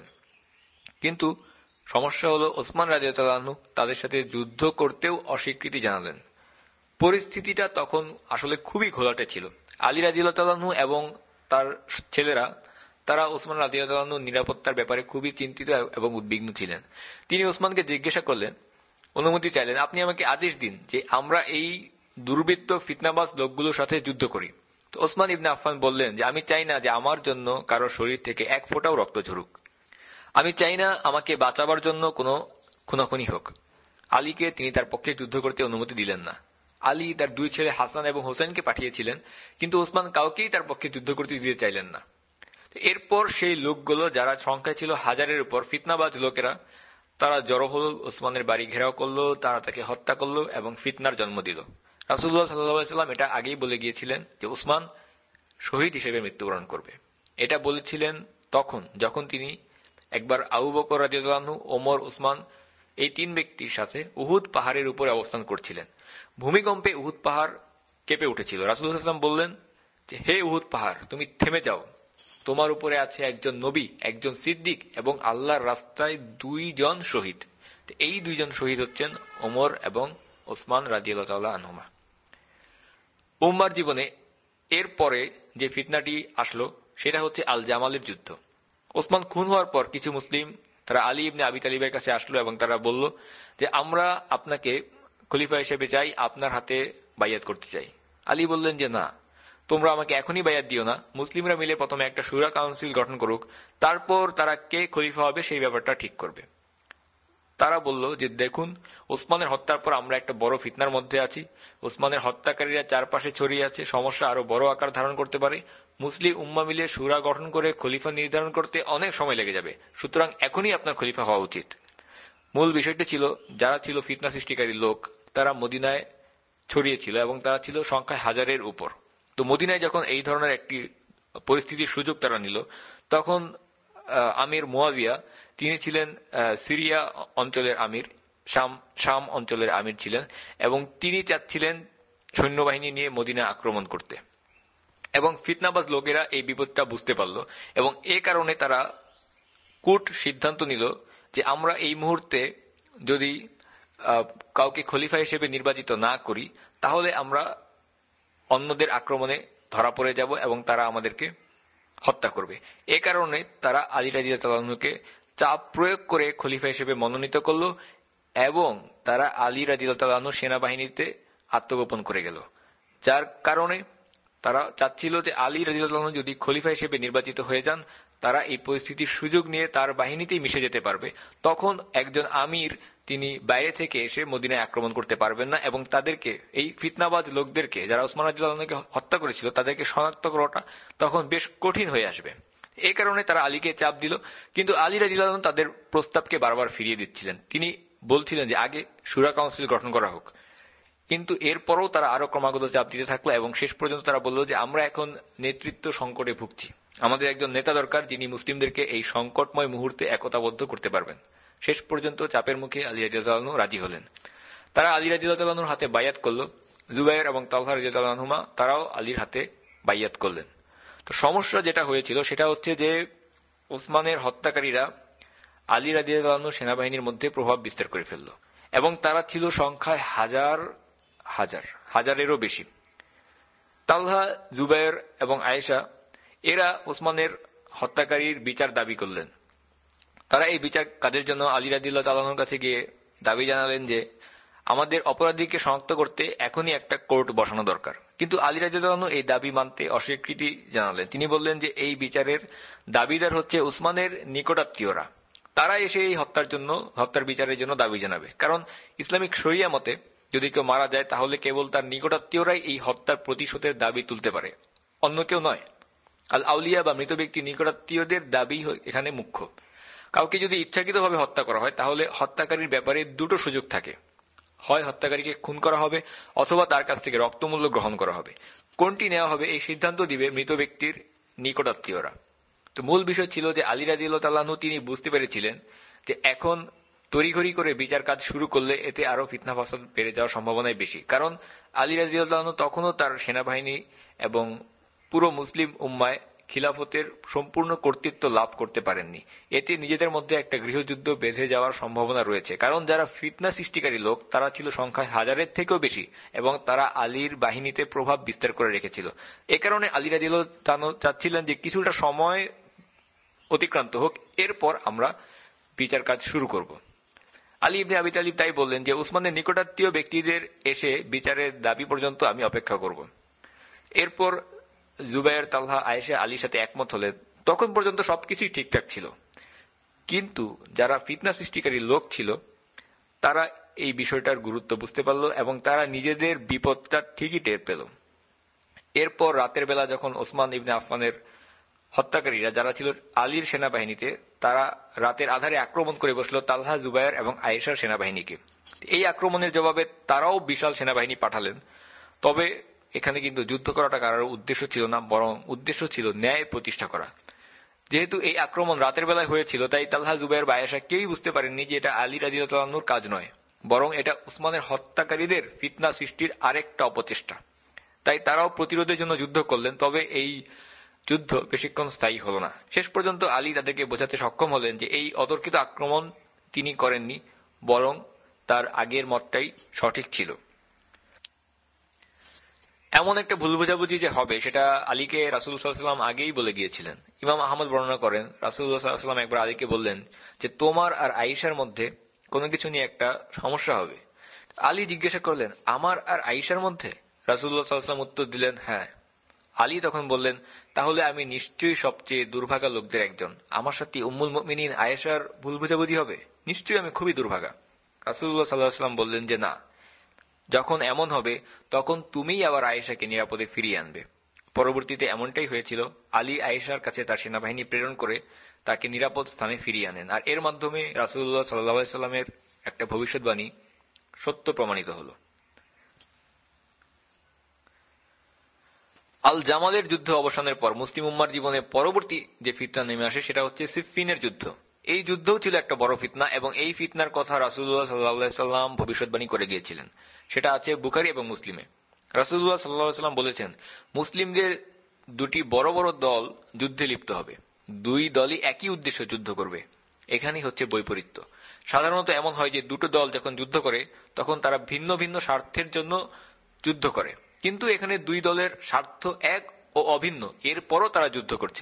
কিন্তু সমস্যা হলো ওসমান রাদিয়াল্লাহু তাআলা আনহু তাদের সাথে যুদ্ধ করতেও অস্বীকৃতি জানালেন। পরিস্থিতিটা তখন আসলে খুবই ঘোলাটে ছিল। আলী রাদিয়াল্লাহু তাআলা আনহু এবং তার ছেলেরা তারা ওসমান রাদিয়াল্লাহু তাআলা আনহুর নিরাপত্তার ব্যাপারে খুবই চিন্তিত এবং উদ্বিগ্ন ছিলেন। তিনি ওসমানকে জিজ্ঞাসা করলেন, অনুমতি চাইলেন, আপনি আমাকে আদেশ দিন যে আমরা এই দুর্বৃত্ত ফিতনাবাজ লোকগুলোর সাথে যুদ্ধ করি। তো ওসমান ইবনে আফফান বললেন যে আমি চাই না যে আমার জন্য কারো শরীর থেকে এক ফোঁটাও রক্ত ঝরুক, আমি চাই না আমাকে বাঁচাবার জন্য কোনো খুনাখুনি হোক। আলীকে তিনি তার পক্ষে যুদ্ধ করতে অনুমতি দিলেন না। আলী তার দুই ছেলে হাসান এবং হোসেনকে পাঠিয়েছিলেন, কিন্তু ওসমান কাউকেই তার পক্ষে যুদ্ধ করতে দিতে চাইলেন না। এরপর সেই লোকগুলো যারা সংখ্যায় ছিল হাজারের উপর, ফিতনাবাজ লোকেরা, তারা জড়ো হল, ওসমানের বাড়ি ঘেরাও করলো, তারা তাকে হত্যা করলো এবং ফিতনার জন্ম দিল। রাসূলুল্লাহ সাল্লাল্লাহু আলাইহি ওয়াসাল্লাম এটা আগেই বলে গিয়েছিলেন যে ওসমান শহীদ হিসেবে মৃত্যুবরণ করবে। এটা বলেছিলেন তখন যখন তিনি একবার আবু বকর রাদিয়াল্লাহু আনহু, ওমর, ওসমান এই তিন ব্যক্তির সাথে উহুদ পাহাড়ের উপরে অবস্থান করছিলেন। ভূমিকম্পে উহুদ পাহাড় কেঁপে উঠেছিল। রাসূলুল্লাহ সাল্লাল্লাহু আলাইহি ওয়াসাল্লাম বললেন যে হে উহুদ পাহাড়, তুমি থেমে যাও, তোমার উপরে আছে একজন নবী, একজন সিদ্দিক এবং আল্লাহর রাস্তায় দুইজন শহীদ। এই দুইজন শহীদ হচ্ছেন ওমর এবং ওসমান রাদিয়াল্লাহু তাআলা আনহুমা। উম্মার জীবনে এরপরে যে ফিতনাটি আসলো সেটা হচ্ছে আল জামালের যুদ্ধ। ওসমান খুন হওয়ার পর কিছু মুসলিম তারা আলী ইবনে আবি তালিবের কাছে আসলো এবং তারা বলল যে আমরা আপনাকে খলিফা হিসেবে চাই, আপনার হাতে বাইয়াত করতে চাই। আলী বললেন যে না, তোমরা আমাকে এখনই বায়াত দিও না, মুসলিমরা মিলে প্রথমে একটা শুরা কাউন্সিল গঠন করুক, তারপর তারা কে খলিফা হবে সেই ব্যাপারটা ঠিক করবে। তারা বলল যে দেখুন, ওসমানের হত্যার পর আমরা একটা বড় ফিতনার মধ্যে আছি, ওসমানের হত্যাকারীরা চারপাশে ছড়িয়ে আছে, সমস্যা আরো বড় আকার ধারণ করতে পারে, মুসলিম উম্মা মিলে শুরা গঠন করে খলিফা নির্ধারণ করতে অনেক সময় লেগে যাবে, সুতরাং এখনই আপনার খলিফা হওয়া উচিত। মূল বিষয়টি ছিল, যারা ছিল ফিতনা সৃষ্টিকারী লোক তারা মদিনায় ছড়িয়েছিল এবং তারা ছিল সংখ্যায় হাজারের উপর। তো মদিনায় যখন এই ধরনের একটি পরিস্থিতির সুযোগ তারা নিল, তখন আমির মুয়াবিয়া, তিনি ছিলেন সিরিয়া অঞ্চলের আমির, শাম অঞ্চলের আমির ছিলেন, এবং তিনি চাচ্ছিলেন সৈন্যবাহিনী নিয়ে মদিনা আক্রমণ করতে। এবং ফিতনাবাজ লোকেরা এই বিপদটা বুঝতে পারল এবং এ কারণে তারা কূট সিদ্ধান্ত নিল যে আমরা এই মুহূর্তে যদি কাউকে খলিফা হিসেবে নির্বাচিত না করি, তাহলে আমরা অন্যদের আক্রমণে ধরা পড়ে যাব এবং তারা আমাদেরকে হত্যা করবে। এ কারণে তারা আলী রাদিয়াল্লাহু আনহুকে চাপ প্রয়োগ করে খলিফা হিসেবে মনোনীত করল এবং তারা আলী রাদিয়াল্লাহু আনহু সেনাবাহিনীতে আত্মগোপন করে গেল, যার কারণে তারা চাচ্ছিল যে আলী রাদিয়াল্লাহু আনহু যদি খলিফা হিসেবে নির্বাচিত হয়ে যান, তারা এই পরিস্থিতির সুযোগ নিয়ে তার বাহিনীতেই মিশে যেতে পারবে। তখন একজন আমির তিনি বাইরে থেকে এসে মদিনায় আক্রমণ করতে পারবেন না এবং তাদেরকে, এই ফিতনাবাজ লোকদেরকে যারা ওসমান রাদিয়াল্লাহু আনহুকে হত্যা করেছিল, তাদেরকে শনাক্ত করাটা তখন বেশ কঠিন হয়ে আসবে। এই কারণে তারা আলীকে চাপ দিল, কিন্তু আলী রাদিয়াল্লাহু আনহু তাদের প্রস্তাবকে বারবার ফিরিয়ে দিচ্ছিলেন। তিনি বলছিলেন যে আগে শুরা কাউন্সিল গঠন করা হোক, কিন্তু এরপরও তারা আরো ক্রমাগত চাপ দিতে থাকলো এবং শেষ পর্যন্ত তারা বলল যে আমরা এখন নেতৃত্ব সংকটে ভুগছি, আমাদের একজন নেতা দরকার যিনি মুসলিমদেরকে এই সংকটময় মুহূর্তে একতাবদ্ধ করতে পারবেন। শেষ পর্যন্ত চাপের মুখে আলী রাদিয়াল্লাহু আনহু রাজি হলেন। তারা আলী রাদিয়াল্লাহু আনহুর হাতে বাইয়াত করল। জুবাইর এবং তালহা রাদিয়াল্লাহু আনহুমা তারাও আলীর হাতে বাইয়াত করলেন। তো সমস্যা যেটা হয়েছিল সেটা হচ্ছে যে ওসমানের হত্যাকারীরা আলী রাদিয়াল্লাহু আনহু সেনাবাহিনীর মধ্যে প্রভাব বিস্তার করে ফেলল এবং তারা ছিল সংখ্যায় হাজারেরও বেশি। তালহা, জুবাইর এবং আয়েশা এরা ওসমানের হত্যাকারীর বিচার দাবি করলেন। তারা এই বিচার কাজের জন্য আলী রাদিয়াল্লাহু তাআলা আনহুর কাছে গিয়ে দাবি জানালেন যে আমাদের অপরাধীকে শনাক্ত করতে এখনই একটা কোর্ট বসানো দরকার। কিন্তু আলী রাদিয়াল্লাহু আনহু এই দাবি মানতে অস্বীকৃতি জানালেন। তিনি বললেন যে এই বিচারের দাবিদার হচ্ছে উসমানের নিকটাত্মীয়রা, তারা এসে এই হত্যার বিচারের জন্য দাবি জানাবে। কারণ ইসলামিক শরিয়া মতে যদি কেউ মারা যায় তাহলে কেবল তার নিকটাত্মীয়রাই এই হত্যার প্রতিশোধের দাবি তুলতে পারে, অন্য কেউ নয়। আল আউলিয়া বা মৃত ব্যক্তি নিকটাত্মীয়দের দাবি এখানে মুখ্য। কাউকে যদি ইচ্ছাকৃতভাবে হত্যা করা হয় তাহলে হত্যাকারীর ব্যাপারে দুটো সুযোগ থাকে, হয় হত্যাকারীকে খুন করা হবে অথবা তার কাছ থেকে রক্তমূল্য গ্রহণ করা হবে। কোনটি নেওয়া হবে এই সিদ্ধান্ত দিবে মৃত ব্যক্তির নিকটাত্মীয়রা। তো মূল বিষয় ছিল যে আলী রাদিয়াল্লাহু তাআলা আনহু তিনি বুঝতে পেরেছিলেন যে এখন তড়িঘড়ি করে বিচার কাজ শুরু করলে এতে আরো ফিতনা ফাসাদ বেড়ে যাওয়ার সম্ভাবনাই বেশি। কারণ আলী রাদিয়াল্লাহু আনহু তখনও তার সেনাবাহিনী এবং পুরো মুসলিম উম্মায় খিলাফতের সম্পূর্ণ কর্তৃত্ব লাভ করতে পারেননি। এতে নিজেদের মধ্যে একটা গৃহযুদ্ধ বেঁধে যাওয়ার সম্ভাবনা রয়েছে। কারণ যারা ফিতনা সৃষ্টিকারী লোক তারা ছিল সংখ্যায় হাজারের থেকেও বেশি এবং তারা আলীর বাহিনীতে প্রভাব বিস্তার করে রেখেছিল। এ কারণে আলী রাদিয়াল্লাহু তাআলা চাচ্ছিলেন যে কিছুটা সময় অতিক্রান্ত হোক, এরপর আমরা বিচার কাজ শুরু করব। আলী ইবনে আবি তালিব তাই বললেন যে উসমানের নিকটাত্মীয় ব্যক্তিদের এসে বিচারের দাবি পর্যন্ত আমি অপেক্ষা করব। এরপর জুবাইর, তালহা, আয়েশা আলীর সাথে একমত হলেন। তখন পর্যন্ত সবকিছুই ঠিকঠাক ছিল, কিন্তু যারা ফিতনা সৃষ্টিকারী লোক ছিল তারা এই বিষয়টার গুরুত্ব বুঝতে পারল এবং তারা নিজেদের বিপদটা ঠিকই টের পেল। এরপর রাতের বেলা যখন ওসমান ইবনে আফফানের হত্যাকারীরা যারা ছিল আলীর সেনাবাহিনীতে, তারা রাতের আধারে আক্রমণ করে বসল তালহা, জুবাইর এবং আয়েশার সেনাবাহিনীকে। এই আক্রমণের জবাবে তারাও বিশাল সেনাবাহিনী পাঠালেন। তবে এখানে কিন্তু যুদ্ধ করাটা কারোর উদ্দেশ্য ছিল না, বরং উদ্দেশ্য ছিল ন্যায় প্রতিষ্ঠা করা। যেহেতু এই আক্রমণ রাতের বেলায় হয়েছিল, তাই তালহা, জুবাইর বা আয়েশা কেউই বুঝতে পারেননি যে এটা আলী রাদিয়াল্লাহু আনহুর কাজ নয়, বরং এটা উসমানের হত্যাকারীদের ফিতনা সৃষ্টির আরেকটা অপচেষ্টা। তাই তারাও প্রতিরোধের জন্য যুদ্ধ করলেন। তবে এই যুদ্ধ বেশিক্ষণ স্থায়ী হল না। শেষ পর্যন্ত আলী তাদেরকে বোঝাতে সক্ষম হলেন যে এই অতর্কিত আক্রমণ তিনি করেননি, বরং তার আগের মতটাই সঠিক ছিল। এমন একটা ভুল বোঝাবুঝি যে হবে সেটা আলীকে রাসূলুল্লাহ সাল্লাল্লাহু আলাইহি ওয়াসাল্লাম আগেই বলে গিয়েছিলেন। ইমাম আহমদ বর্ণনা করেন, রাসূলুল্লাহ সাল্লাল্লাহু আলাইহি ওয়াসাল্লাম একবার আলীকে বললেন যে তোমার আর আয়েশার মধ্যে কোনো কিছু নিয়ে একটা সমস্যা হবে। আলী জিজ্ঞাসা করলেন, আমার আর আয়েশার মধ্যে? রাসূলুল্লাহ সাল্লাল্লাহু আলাইহি ওয়াসাল্লাম উত্তর দিলেন, হ্যাঁ। আলী তখন বললেন, তাহলে আমি নিশ্চয়ই সবচেয়ে দুর্ভাগা লোকদের একজন। আমার সাথে উম্মুল মুমিনিন আয়েশার ভুল বোঝাবুঝি হবে? নিশ্চয়ই আমি খুবই দুর্ভাগা। রাসূলুল্লাহ সাল্লাল্লাহু আলাইহি ওয়াসাল্লাম বললেন যে না, যখন এমন হবে তখন তুমিই আবার আয়েশাকে নিরাপদে ফিরিয়ে আনবে। পরবর্তীতে এমনটাই হয়েছিল। আলী আয়েশার কাছে তার সেনাবাহিনী প্রেরণ করে তাকে নিরাপদ স্থানে ফিরিয়ে আনেন, আর এর মাধ্যমে রাসূলুল্লাহ সাল্লাল্লাহু আলাইহি ওয়াসাল্লামের একটা ভবিষ্যৎবাণী সত্য প্রমাণিত হল। আল জামালের যুদ্ধ অবসানের পর মুসলিম উম্মার জীবনে পরবর্তী যে ফিতনা নেমে আসে সেটা হচ্ছে সিফফিনের যুদ্ধ। এই যুদ্ধও ছিল একটা বড় ফিতনা এবং এই ফিতনার কথা রাসূলুল্লাহ সাল্লাল্লাহু আলাইহি ওয়াসাল্লাম ভবিষ্যৎবাণী করে গিয়েছিলেন। সেটা আছে বুখারী এবং মুসলিমে। রাসূলুল্লাহ সাল্লাল্লাহু আলাইহি ওয়াসাল্লাম বলেছেন, মুসলিমদের দুটি বড় বড় দল যুদ্ধে লিপ্ত হবে। দুই দলই একই উদ্দেশ্যে যুদ্ধ করবে। এখানেই হচ্ছে বৈপরীত্য। সাধারণত এমন হয় যে দুটো দল যখন যুদ্ধ করে তখন তারা ভিন্ন ভিন্ন স্বার্থের জন্য যুদ্ধ করে, কিন্তু এখানে দুই দলের স্বার্থ এক ও অভিন্ন, এরপরও তারা যুদ্ধ করছে।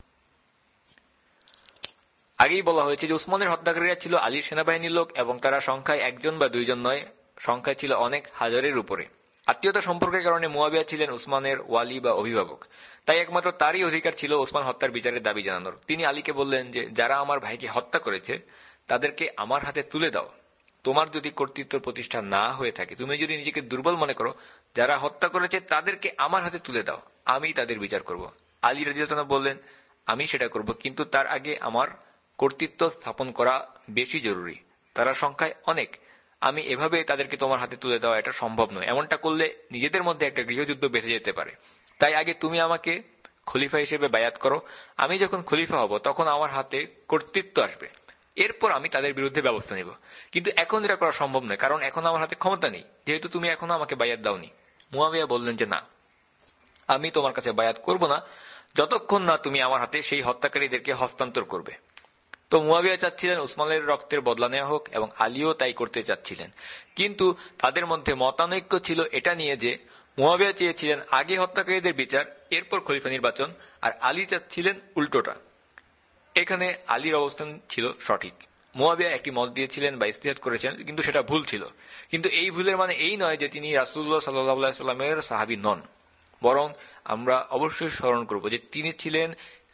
আগেই বলা হয়েছে যে উসমানের হত্যাকারীরা ছিল আলীর সেনাবাহিনীর লোক এবং তারা সংখ্যায় একজন বা দুইজন নয়, সংখ্যায় ছিল অনেক হাজারের উপরে। আত্মীয়তা সম্পর্কের কারণে মুয়াবিয়া ছিলেন উসমানের ওয়ালি বা অভিভাবক, তাই একমাত্র তারই অধিকার ছিল ওসমান হত্যার বিচারের দাবি জানানোর। তিনি আলীকে বললেন যে যারা আমার ভাইকে হত্যা করেছে তাদেরকে আমার হাতে তুলে দাও। তোমার যদি কর্তৃত্ব প্রতিষ্ঠা না হয়ে থাকে, তুমি যদি নিজেকে দুর্বল মনে করো, যারা হত্যা করেছে তাদেরকে আমার হাতে তুলে দাও, আমি তাদের বিচার করব। আলী রাদিয়াল্লাহু আনহু বললেন, আমি সেটা করব, কিন্তু তার আগে আমার কর্তৃত্ব স্থাপন করা বেশি জরুরি। তারা সংখ্যায় অনেক, আমি এভাবে তাদেরকে তোমার হাতে তুলে দেওয়া এটা সম্ভব নয়। এমনটা করলে নিজেদের মধ্যে একটা গৃহযুদ্ধ বেঁচে যেতে পারে। তাই আগে তুমি আমাকে খলিফা হিসেবে বায়াত করো। আমি যখন খলিফা হব তখন আমার হাতে কর্তৃত্ব আসবে, এরপর আমি তাদের বিরুদ্ধে ব্যবস্থা নেব। কিন্তু এখন এটা করা সম্ভব নয়, কারণ এখন আমার হাতে ক্ষমতা নেই, যেহেতু তুমি এখনো আমাকে বায়াত দাওনি। মুয়াবিয়া বললেন যে না, আমি তোমার কাছে বায়াত করব না যতক্ষণ না তুমি আমার হাতে সেই হত্যাকারীদেরকে হস্তান্তর করবে। তো মুয়াবিয়া চাচ্ছিলেন উসমানের রক্তের বদলা নেওয়া হোক এবং আলীও তাই করতে চাচ্ছিলেন, কিন্তু তাদের মধ্যে মতানৈক্য ছিল এটা নিয়ে যে মুয়াবিয়া চেয়েছিলেন আগে হত্যাকারীদের বিচার, এরপর খলিফা নির্বাচন, আর আলী চাচ্ছিলেন উল্টোটা। এখানে আলীর অবস্থান ছিল সঠিক। মুয়াবিয়া একটি মত দিয়েছিলেন বা ইজতিহাদ করেছেন, কিন্তু সেটা ভুল ছিল। কিন্তু এই ভুলের মানে এই নয় যে তিনি রাসূলুল্লাহ সাল্লাল্লাহু আলাইহি ওয়াসাল্লামের সাহাবী নন, বরং আমরা অবশ্যই স্মরণ করব যে তিনি ছিলেন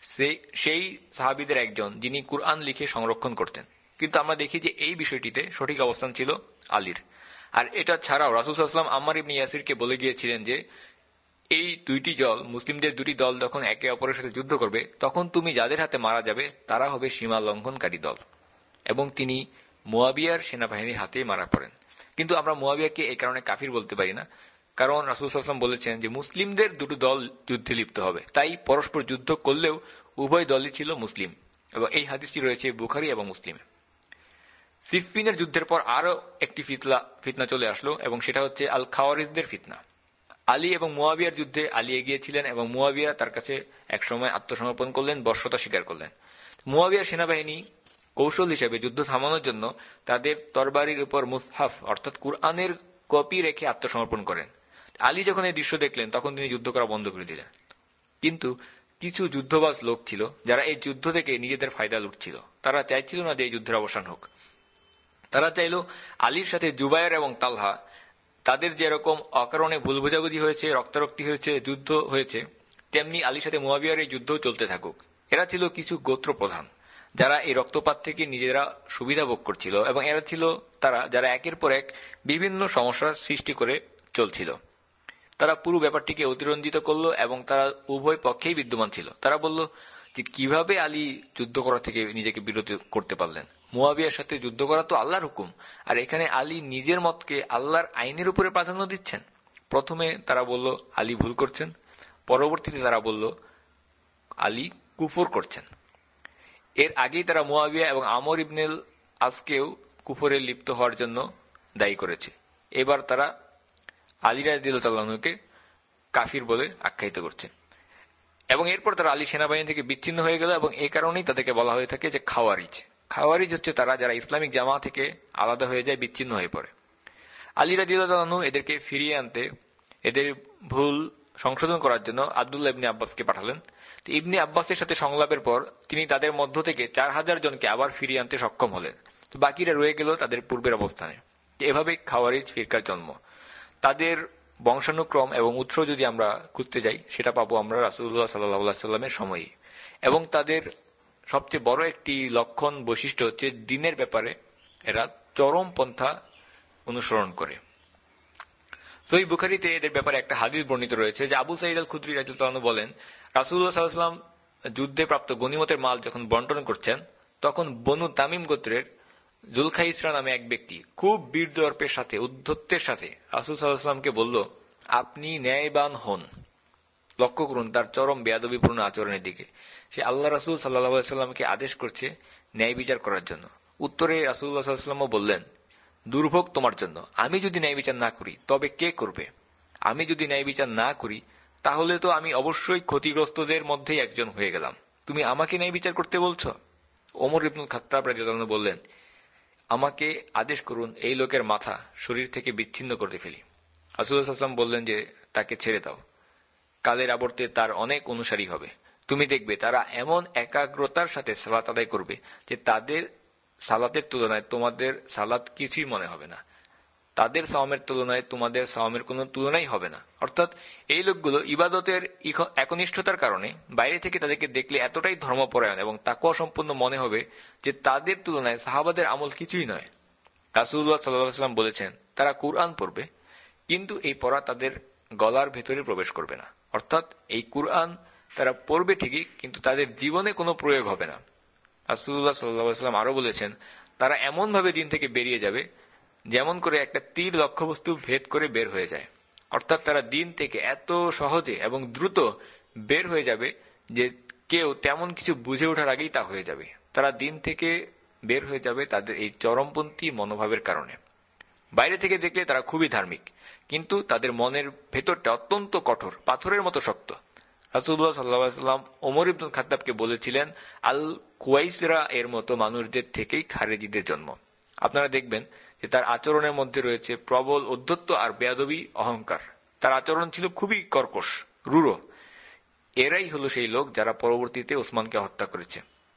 সেই সাহাবীদের একজন যিনি কুরআন লিখে সংরক্ষণ করতেন। কিন্তু আমরা দেখি যে এই বিষয়টিতে সঠিক অবস্থান ছিল আলীর। আর এটা ছাড়াও রাসূল সাল্লাল্লাহু আলাইহি ওয়াসাল্লাম আম্মার ইবনে ইয়াসিরকে বলে গিয়েছিলেন যে এই দুইটি দল, মুসলিমদের দুটি দল যখন একে অপরের সাথে যুদ্ধ করবে তখন তুমি যাদের হাতে মারা যাবে তারা হবে সীমা লঙ্ঘনকারী দল। এবং তিনি মুয়াবিয়ার সেনাবাহিনীর হাতেই মারা পড়েন। কিন্তু আমরা মুয়াবিয়াকে এই কারণে কাফির বলতে পারি না, কারণ রাসূল সাল্লাল্লাহু আলাইহি ওয়াসাল্লাম বলেছেন যে মুসলিমদের দুটো দল যুদ্ধে লিপ্ত হবে, তাই পরস্পর যুদ্ধ করলেও উভয় দলই ছিল মুসলিম, এবং এই হাদিসটি রয়েছে বুখারী এবং মুসলিমে। সিফফিনের যুদ্ধের পর আরো একটি ফিতনা চলে আসলো এবং সেটা হচ্ছে আল খাওয়ারিজদের ফিতনা। আলী এবং মুয়াবিয়ার যুদ্ধে আলী এগিয়েছিলেন এবং মুয়াবিয়া তার কাছে একসময় আত্মসমর্পণ করলেন, বর্ষতা স্বীকার করলেন। মুয়াবিয়ার সেনাবাহিনী কৌশল হিসেবে যুদ্ধ থামানোর জন্য তাদের তরবারির উপর মুসহাফ অর্থাৎ কুরআনের কপি রেখে আত্মসমর্পণ করেন। আলী যখন এই দৃশ্য দেখলেন তখন তিনি যুদ্ধ করা বন্ধ করে দিলেন। কিন্তু কিছু যুদ্ধবাজ লোক ছিল যারা এই যুদ্ধ থেকে নিজেদের ফায়দা লুটছিল। তারা চাইছিল না যে এই যুদ্ধের অবসান হোক। তারা চাইল আলীর সাথে জুবায়ের এবং তালহা, তাদের যেরকম অকারণে ভুল বোঝাবুঝি হয়েছে, রক্তারক্তি হয়েছে, যুদ্ধ হয়েছে, তেমনি আলীর সাথে মুয়াবিয়ার এই যুদ্ধও চলতে থাকুক। এরা ছিল কিছু গোত্র প্রধান যারা এই রক্তপাত থেকে নিজেরা সুবিধা ভোগ করছিল, এবং এরা ছিল তারা যারা একের পর এক বিভিন্ন সমস্যার সৃষ্টি করে চলছিল। তারা পুরো ব্যাপারটিকে অতিরঞ্জিত করলো এবং তারা উভয় পক্ষেই বিদ্যমান ছিল। তারা বলল যে কিভাবে আলী যুদ্ধ করা থেকে নিজেকে বিরত করতে পারলেন। মুয়াবিয়ার সাথে যুদ্ধ করা তো আল্লাহর হুকুম, আর এখানে আলী নিজের মতকে আল্লাহর আইনের উপরে প্রাধান্য দিচ্ছেন। প্রথমে তারা বলল আলী ভুল করছেন, পরবর্তীতে তারা বলল আলী কুফর করছেন। এর আগেই তারা মুয়াবিয়া এবং আমর ইবনুল আসকেও কুফরে লিপ্ত হওয়ার জন্য দায়ী করেছে। এবার তারা আলী রাদিয়াল্লাহু আনহুকে কাফির বলে আখ্যায়িত করছে, এবং এরপর তারা আলী সেনাবাহিনী থেকে বিচ্ছিন্ন হয়ে গেল, এবং এই কারণেই তাদেরকে বলা হয়ে থাকে যে খাওয়ারিজ। খাওয়ারিজ হচ্ছে তারা যারা ইসলামিক জামা থেকে আলাদা হয়ে যায়, বিচ্ছিন্ন হয়ে পড়ে। আলী রাদিয়াল্লাহু আনহু এদেরকে ফিরিয়ে আনতে এদের ভুল সংশোধন করার জন্য আব্দুল্লাহ ইবনে আব্বাসকে পাঠালেন। ইবনে আব্বাসের সাথে সংলাপের পর তিনি তাদের মধ্য থেকে 4000 জনকে আবার ফিরিয়ে আনতে সক্ষম হলেন। বাকিরা রয়ে গেল তাদের পূর্বের অবস্থানে। এভাবে খাওয়ারিজ ফিরকার জন্ম। তাদের বংশানুক্রম এবং উৎস যদি আমরা খুঁজতে যাই, সেটা পাবো আমরা রাসূলুল্লাহ সাল্লাল্লাহু আলাইহি সাল্লামের সময়ে। এবং তাদের সবচেয়ে বড় একটি লক্ষণ বৈশিষ্ট্য হচ্ছে দ্বীনের ব্যাপারে এরা চরম পন্থা অনুসরণ করে। সহিহ বুখারীতে এদের ব্যাপারে একটা হাদিস বর্ণিত রয়েছে যে আবু সাঈদ আল খুদরী রাদিয়াল্লাহু আনহু বলেন, রাসূলুল্লাহ সাল্লাল্লাহু আলাইহি ওয়াসাল্লাম যুদ্ধে প্রাপ্ত গনিমতের মাল যখন বন্টন করছেন, তখন বনু তামিম গোত্রের জুলখাইসরা নামে এক ব্যক্তি খুব বীরদর্পের সাথে, উদ্ধত্তের সাথে রাসূল সাল্লাল্লাহু আলাইহি ওয়াসাল্লামকে বলল, আপনি ন্যায়বান হন। লক্ষ্য করুন তার চরম বেয়াদবিপূর্ণ আচরণের দিকে। সে আল্লাহ রাসূল সাল্লাল্লাহু আলাইহি ওয়াসাল্লামকে আদেশ করছে ন্যায় বিচার করার জন্য। উত্তরে রাসূলুল্লাহ সাল্লাল্লাহু আলাইহি ওয়াসাল্লাম বললেন, দুর্ভোগ তোমার জন্য। আমি যদি ন্যায় বিচার না করি তবে কে করবে? আমি যদি ন্যায় বিচার না করি তাহলে তো আমি অবশ্যই ক্ষতিগ্রস্তদের মধ্যেই একজন হয়ে গেলাম। তুমি আমাকে ন্যায় বিচার করতে বলছো? ওমর ইবনুল খাত্তাব রাদিয়াল্লাহু আনহু বললেন, আমাকে আদেশ করুন এই লোকের মাথা শরীর থেকে বিচ্ছিন্ন করতে ফেলি। রাসূলুল্লাহ সাল্লাল্লাহু আলাইহি ওয়াসাল্লাম বললেন যে তাকে ছেড়ে দাও, কালের আবর্তে তার অনেক অনুসারী হবে। তুমি দেখবে তারা এমন একাগ্রতার সাথে সালাত আদায় করবে যে তাদের সালাতের তুলনায় তোমাদের সালাত কিছুই মনে হবে না, তাদের সাওমের তুলনায় তোমাদের সাওমের কোনো তুলনাই হবে না। অর্থাৎ এই লোকগুলো ইবাদতের একনিষ্ঠতার কারণে বাইরে থেকে তাদেরকে দেখলে এতটাই ধর্মপরায়ণ এবং তাকওয়া সম্পন্ন মনে হবে যে তাদের তুলনায় সাহাবাদের আমল কিছুই নয়। রাসূলুল্লাহ সাল্লাল্লাহু আলাইহি ওয়াসাল্লাম বলেছেন, তারা কুরআন পড়বে কিন্তু এই পড়া তাদের গলার ভেতরে প্রবেশ করবে না। অর্থাৎ এই কুরআন তারা পড়বে ঠিকই, কিন্তু তাদের জীবনে কোনো প্রয়োগ হবে না। রাসূলুল্লাহ সাল্লাল্লাহু আলাইহি ওয়াসাল্লাম আরো বলেছেন, তারা এমন ভাবে দিন থেকে বেরিয়ে যাবে যেমন করে একটা তীর লক্ষ্যবস্তু ভেদ করে বের হয়ে যায়। অর্থাৎ তারা দিন থেকে এত সহজে এবং দ্রুত বের হয়ে যাবে যে কেউ তেমন কিছু বুঝে ওঠার আগেই তা হয়ে যাবে। তারা দিন থেকে বের হয়ে যাবে তাদের এই চরমপন্থী মনোভাবের কারণে। বাইরে থেকে দেখলে তারা খুবই ধার্মিক, কিন্তু তাদের মনের ভেতরটা অত্যন্ত কঠোর, পাথরের মতো শক্ত। রাসূলুল্লাহ সাল্লাল্লাহু আলাইহি ওয়াসাল্লাম ওমর ইবনুল খাত্তাবকে বলেছিলেন, আল কুয়াইসরা এর মতো মানুষদের থেকেই খারেজিদের জন্ম। আপনারা দেখবেন যে তার আচরণের মধ্যে রয়েছে প্রবল ঔদ্ধত্য আর বেয়াদবি, অহংকার। তার আচরণ ছিল খুবই কর্কশ, রূঢ়। এরাই হলো সেই লোক যারা পরবর্তীতে ওসমানকে হত্যা করেছে,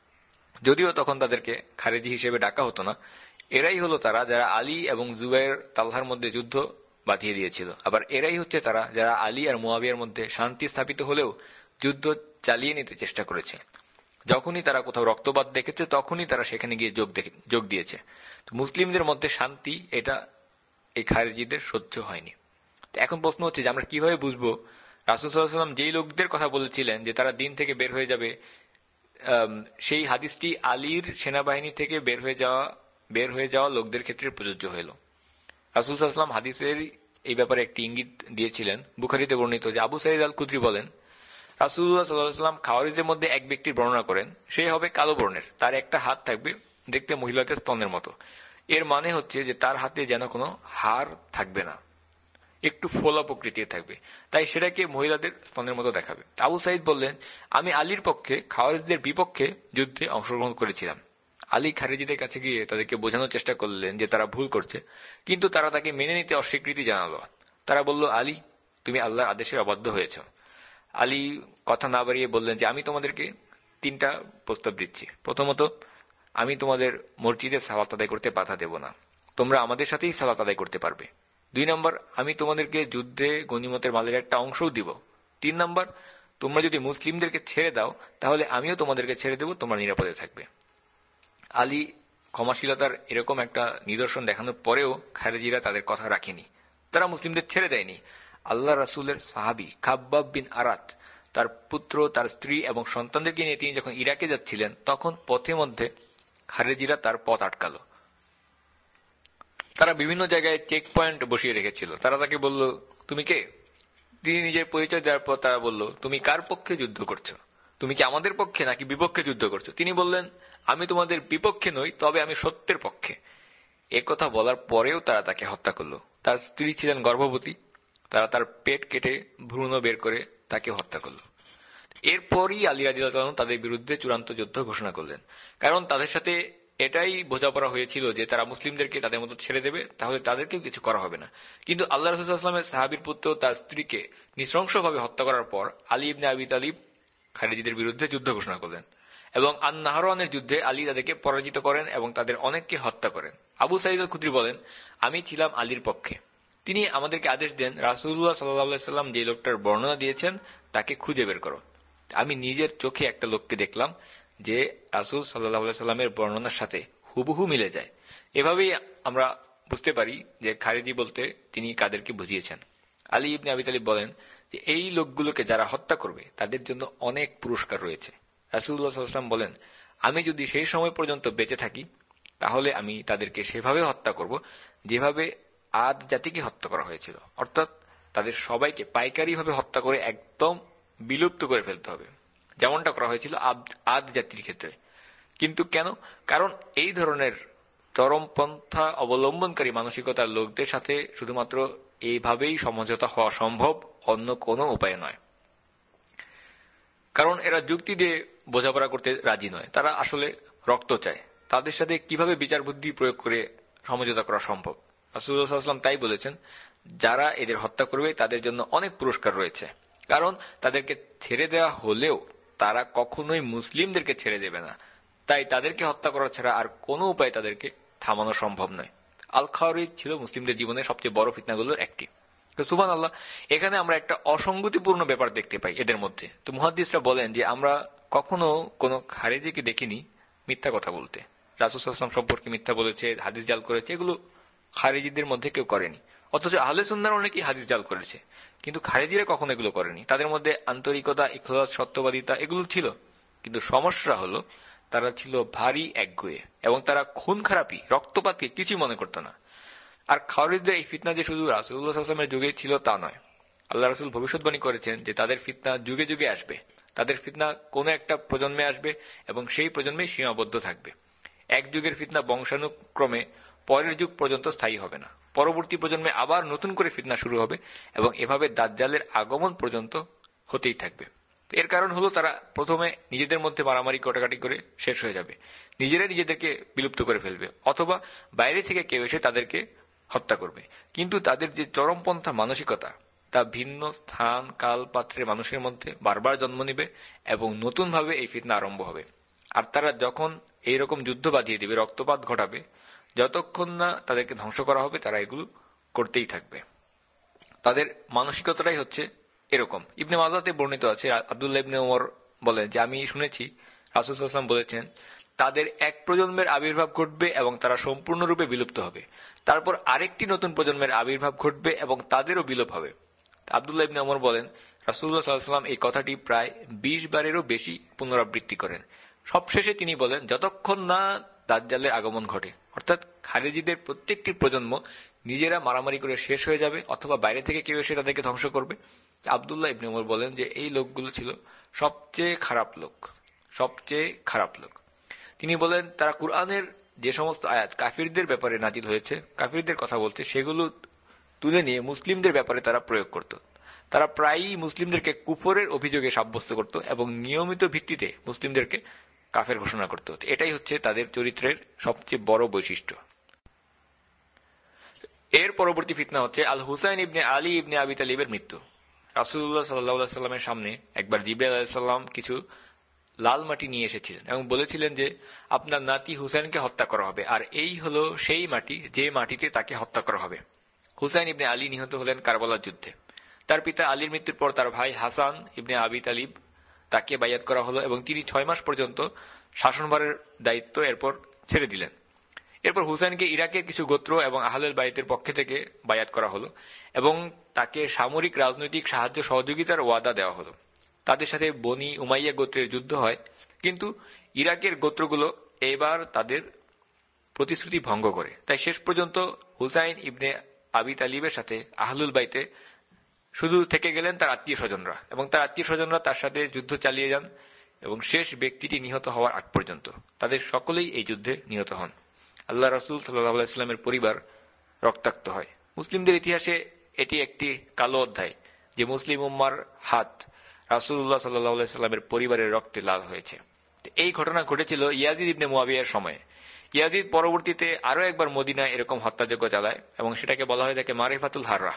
যদিও তখন তাদেরকে খারেজি হিসেবে ডাকা হতো না। এরাই হলো তারা যারা আলী এবং জুবাইর তালহার মধ্যে যুদ্ধ বাঁধিয়ে দিয়েছিল। আবার এরাই হচ্ছে তারা যারা আলী আর মুয়াবিয়ার মধ্যে শান্তি স্থাপিত হলেও যুদ্ধ চালিয়ে নিতে চেষ্টা করেছে। যখনই তারা কোথাও রক্তপাত দেখেছে তখনই তারা সেখানে গিয়ে যোগ দিয়েছে। তো মুসলিমদের মধ্যে শান্তি, এটা এই খারেজিদের সহ্য হয়নি। এখন প্রশ্ন হচ্ছে যে আমরা কিভাবে বুঝবো রাসূল সাল্লাল্লাহু আলাইহি ওয়াসাল্লাম যেই লোকদের কথা বলেছিলেন যে তারা দিন থেকে বের হয়ে যাবে, সেই হাদিসটি আলীর সেনাবাহিনী থেকে বের হয়ে যাওয়া লোকদের ক্ষেত্রে প্রযোজ্য হইল। রাসূল সাল্লাল্লাহু আলাইহি ওয়াসাল্লাম হাদিসের এই ব্যাপারে একটি ইঙ্গিত দিয়েছিলেন। বুখারীতে বর্ণিত যে আবু সাঈদ আল খুদরী বলেন, রাসূলুল্লাহ সাল্লাল্লাহু আলাইহি ওয়াসাল্লাম খাওয়ারিজের মধ্যে এক ব্যক্তির বর্ণনা করেন, সে হবে কালো বর্ণের, তার একটা হাত থাকবে দেখতে মহিলাদের স্তনের মতো। এর মানে হচ্ছে যে তার হাতে যেন কোনো হাড় থাকবে না, একটু ফোলা প্রকৃতির থাকবে, তাই সেটাকে মহিলাদের স্তনের মতো দেখাবে। আবু সাঈদ বললেন, আমি আলীর পক্ষে খাওয়ারিজদের বিপক্ষে যুদ্ধে অংশগ্রহণ করেছিলাম। আলী খারেজিদের কাছে গিয়ে তাদেরকে বোঝানোর চেষ্টা করলেন যে তারা ভুল করছে, কিন্তু তারা তাকে মেনে নিতে অস্বীকৃতি জানালো। তারা বলল, আলী, তুমি আল্লাহর আদেশের অবাধ্য হয়েছ। আলী কথা না বাড়িয়ে বললেন যে আমি তোমাদেরকে 3টা প্রস্তাব দিচ্ছি। প্রথমত, আমি তোমাদের মসজিদে সালাত আদায় করতে বাধা দেব না, তোমরা আমাদের সাথেই সালাত আদায় করতে পারবে। 2 নম্বর, আমি তোমাদেরকে যুদ্ধে গনিমতের মালের একটা অংশও দিব। 3 নম্বর, তোমরা যদি মুসলিমদেরকে ছেড়ে দাও তাহলে আমিও তোমাদেরকে ছেড়ে দেব, তোমরা নিরাপদে থাকবে। আলী ক্ষমাশীলতার এরকম একটা নিদর্শন দেখানোর পরেও খারেজিরা তাদের কথা রাখেনি, তারা মুসলিমদের ছেড়ে দেয়নি। আল্লাহ রাসূলের সাহাবী খাব্বাব বিন আরাত, তার পুত্র, তার স্ত্রী এবং সন্তানদেরকে নিয়ে তিনি যখন ইরাকে যাচ্ছিলেন তখন পথে মধ্যে খারেজিরা তার পথ আটকালো। তারা বিভিন্ন জায়গায় চেক পয়েন্ট বসিয়ে রেখেছিল। তারা তাকে বলল, তুমি কে? তিনি নিজের পরিচয় দেওয়ার পর তারা বলল, তুমি কার পক্ষে যুদ্ধ করছো? তুমি কি আমাদের পক্ষে নাকি বিপক্ষে যুদ্ধ করছো? তিনি বললেন, আমি তোমাদের বিপক্ষে নই, তবে আমি সত্যের পক্ষে। একথা বলার পরেও তারা তাকে হত্যা করলো। তার স্ত্রী ছিলেন গর্ভবতী, তারা তার পেট কেটে ভ্রূণ বের করে তাকে হত্যা করল। এরপরই আলী রাদিয়াল্লাহু আনহু তাদের বিরুদ্ধে চূড়ান্ত যুদ্ধ ঘোষণা করলেন, কারণ তাদের সাথে এটাই বোঝাপড়া হয়েছিল যে তারা মুসলিমদেরকে তাদের মতো ছেড়ে দেবে, তাহলে তাদেরকেও কিছু করা হবে না। কিন্তু আল্লাহ রাসূল সাল্লাল্লাহু আলাইহি ওয়াসাল্লামের সাহাবীর পুত্র তার স্ত্রীকে নৃশংসভাবে হত্যা করার পর আলী ইবনে আবি তালিব খারিজিদের বিরুদ্ধে যুদ্ধ ঘোষণা করলেন এবং আন-নাহরানের যুদ্ধে আলী তাদেরকে পরাজিত করেন এবং তাদের অনেককে হত্যা করেন। আবু সাঈদ আল খুদরি বলেন, আমি ছিলাম আলীর পক্ষে। তিনি আমাদেরকে আদেশ দেন, রাসূলুল্লাহ সাল্লাল্লাহু আলাইহি ওয়াসাল্লাম যে লোকটার বর্ণনা দিয়েছেন তাকে খুঁজে বের করো। আমি নিজের চোখে একটা লোককে দেখলাম যে রাসূল সাল্লাল্লাহু আলাইহি ওয়াসাল্লামের বর্ণনার সাথে হুবহু মিলে যায়। এভাবেই আমরা বুঝতে পারি যে খারিজি বলতে তিনি কাদেরকে বুঝিয়েছেন। আলী ইবনে আবি তালিব বলেন যে এই লোকগুলোকে যারা হত্যা করবে তাদের জন্য অনেক পুরস্কার রয়েছে। রাসূলুল্লাহ সাল্লাল্লাহু আলাইহি ওয়াসাল্লাম বলেন, আমি যদি সেই সময় পর্যন্ত বেঁচে থাকি তাহলে আমি তাদেরকে সেভাবে হত্যা করব যেভাবে আদ জাতিকে হত্যা করা হয়েছিল, অর্থাৎ তাদের সবাইকে পাইকারিভাবে হত্যা করে একদম বিলুপ্ত করে ফেলতে হবে, যেমনটা করা হয়েছিল আদ জাতির ক্ষেত্রে। কিন্তু কেন? কারণ এই ধরনের চরমপন্থা অবলম্বনকারী মানসিকতার লোকদের সাথে শুধুমাত্র এইভাবেই সমঝোতা হওয়া সম্ভব, অন্য কোনো উপায় নয়। কারণ এরা যুক্তি দিয়ে বোঝাপড়া করতে রাজি নয়, তারা আসলে রক্ত চায়। তাদের সাথে কিভাবে বিচার বুদ্ধি প্রয়োগ করে সমঝোতা করা সম্ভব? রাসূলুল্লাহ সাল্লাল্লাহু আলাইহি ওয়াসাল্লাম তাই বলেছেন, যারা এদের হত্যা করবে তাদের জন্য অনেক পুরস্কার রয়েছে। কারণ তাদেরকে ছেড়ে দেওয়া হলেও তারা কখনোই মুসলিমদেরকে ছেড়ে দেবে না, তাই তাদেরকে হত্যা করা ছাড়া আর কোনো উপায় তাদেরকে থামানো সম্ভব নয়। আল খাওয়ারিজ ছিল মুসলিমদের জীবনের সবচেয়ে বড় ফিতনাগুলোর একটি। সুবহানাল্লাহ, এখানে আমরা একটা অসঙ্গতিপূর্ণ ব্যাপার দেখতে পাই এদের মধ্যে। তো মুহাদ্দিসরা বলেন যে আমরা কখনো কোনো খারিজিকে দেখিনি মিথ্যা কথা বলতে। রাসূল সাল্লাল্লাহু আলাইহি ওয়াসাল্লাম সম্পর্কে মিথ্যা বলেছে, হাদিস জাল করেছে, এগুলো খারিজিদের মধ্যে কেউ করেনি। অথচ আহলে সুন্নাহর অনেকেই হাদিস জাল করেছে, কিন্তু খারিজিরা কখনো এগুলো করেনি। তাদের মধ্যে আন্তরিকতা, ইখলাস, সত্যবাদিতা এগুলো ছিল। কিন্তু সমস্যা হলো তারা ছিল ভারী একগুঁয়ে এবং তারা খুন খারাপি, রক্তপাতকে কিছুই মনে করত না। আর খাওয়ারিজদের এই ফিতনা যে শুধু রাসূলুল্লাহ সাল্লাল্লাহু আলাইহি ওয়াসাল্লামের যুগে ছিল তা নয়। আল্লাহ রাসূল ভবিষ্যৎবাণী করেছেন যে তাদের ফিতনা যুগে যুগে আসবে। তাদের ফিতনা কোনো একটা প্রজন্মে আসবে এবং সেই প্রজন্মে সীমাবদ্ধ থাকবে। এক যুগের ফিতনা বংশানুক্রমে পরের যুগ পর্যন্ত স্থায়ী হবে না। পরবর্তী প্রজন্মে আবার নতুন করে ফিতনা শুরু হবে এবং এভাবে দাজ্জালের আগমন পর্যন্ত হতেই থাকবে। এর কারণ হলো তারা প্রথমে নিজেদের মধ্যে মারামারি কাটাকাটি করে শেষ হয়ে যাবে, নিজেরাই নিজেদেরকে বিলুপ্ত করে ফেলবে, অথবা বাইরে থেকে কেউ এসে তাদেরকে হত্যা করবে। কিন্তু তাদের যে চরমপন্থা মানসিকতা তা ভিন্ন স্থান কাল পাত্রের মানুষের মধ্যে বারবার জন্ম নিবে এবং নতুনভাবে এই ফিতনা আরম্ভ হবে। আর তারা যখন এইরকম যুদ্ধ বাঁধিয়ে দিবে, রক্তপাত ঘটাবে, যতক্ষণ না তাদেরকে ধ্বংস করা হবে তারা এগুলো করতেই থাকবে। তাদের মানসিকতাটাই হচ্ছে এরকম। ইবনে মাজাতে বর্ণিত আছে, আব্দুল্লাহ ইবনে ওমর বলেন যে আমি শুনেছি রাসূল সাল্লাল্লাহু আলাইহি ওয়াসাল্লাম বলেছেন, তাদের এক প্রজন্মের আবির্ভাব ঘটবে এবং তারা সম্পূর্ণরূপে বিলুপ্ত হবে। তারপর আরেকটি নতুন প্রজন্মের আবির্ভাব ঘটবে এবং তাদেরও বিলোপ হবে। আব্দুল্লাহ ইবনে ওমর বলেন, রাসূলুল্লাহ সাল্লাল্লাহু আলাইহি ওয়াসাল্লাম এই কথাটি প্রায় 20 বারেরও বেশি পুনরাবৃত্তি করেন। সবশেষে তিনি বলেন, যতক্ষণ না দাজ্জালের আগমন ঘটে, অর্থাৎ খারিজিদের প্রত্যেকটি প্রজন্ম নিজেরা মারামারি করে শেষ হয়ে যাবে অথবা বাইরে থেকে কেউ এসে তাদেরকে ধ্বংস করবে। আব্দুল্লাহ ইবনে ওমর বলেন যে এই লোকগুলো ছিল সবচেয়ে খারাপ লোক, সবচেয়ে খারাপ লোক। তিনি বলেন তারা কুরআনের যে সমস্ত আয়াত কাফিরদের ব্যাপারে নাজিল হয়েছে, কাফিরদের কথা বলতে, সেগুলো তুলে নিয়ে মুসলিমদের ব্যাপারে তারা প্রয়োগ করত। তারা প্রায়ই মুসলিমদেরকে কুফরের অভিযোগে সাব্যস্ত করত এবং নিয়মিত ভিত্তিতে মুসলিমদেরকে কাফের ঘোষণা করত। এটাই হচ্ছে তাদের চরিত্রের সবচেয়ে বড় বৈশিষ্ট্য। এর পরবর্তী ফিতনা হচ্ছে আল হুসাইন ইবনে আলী ইবনে আবি তালিবের মৃত্যু। রাসূলুল্লাহ সাল্লাল্লাহু আলাইহি ওয়াসাল্লামের সামনে একবার জিবরাইল আলাইহিস সালাম কিছু লাল মাটি নিয়ে এসেছিলেন এবং বলেছিলেন যে আপনার নাতি হুসাইনকে হত্যা করা হবে, আর এই হলো সেই মাটি যে মাটিতে তাকে হত্যা করা হবে। হুসাইন ইবনে আলী নিহত হলেন কারবালার যুদ্ধে। তার পিতা আলীর মৃত্যুর পর তার ভাই হাসান ইবনে আবি তালিব তাকে বাইয়াত করা হলো এবং তিনি 6 মাস পর্যন্ত শাসনভারের দায়িত্ব এরপর ছেড়ে দিলেন। এরপর হুসাইনকে ইরাকের কিছু গোত্র এবং আহলেল বাইতের পক্ষ থেকে বায়াত করা হলো এবং তাকে সামরিক রাজনৈতিক সাহায্য সহযোগিতার ওয়াদা দেওয়া হলো। তাদের সাথে বনি উমাইয়া গোত্রের যুদ্ধ হয়, কিন্তু ইরাকের গোত্রগুলো এবার তাদের প্রতিশ্রুতি ভঙ্গ করে। তাই শেষ পর্যন্ত হুসাইন ইবনে আবি তালিবের সাথে আহলুল বাইতে শুধু থেকে গেলেন তার আত্মীয় স্বজনরা, এবং তার আত্মীয় স্বজনরা তার সাথে যুদ্ধ চালিয়ে যান এবং শেষ ব্যক্তিটি নিহত হওয়ার আগ পর্যন্ত তাদের সকলেই এই যুদ্ধে নিহত হন। আল্লাহ রাসূল সাল্লাল্লাহু আলাইহি ওয়াসাল্লামের পরিবার রক্তাক্ত হয়। মুসলিমদের ইতিহাসে এটি একটি কালো অধ্যায় যে মুসলিম উম্মার হাত রাসূলুল্লাহ সাল্লাল্লাহু আলাইহি ওয়াসাল্লামের পরিবারের রক্তে লাল হয়েছে। এই ঘটনা ঘটেছিল ইয়াজিদ ইবনে মুয়াবিয়ার সময়ে। ইয়াজিদ পরবর্তীতে আরো একবার মদিনায় এরকম হত্যাযজ্ঞ চালায় এবং সেটাকে বলা হয় থাকে মারিফাতুল হাররা।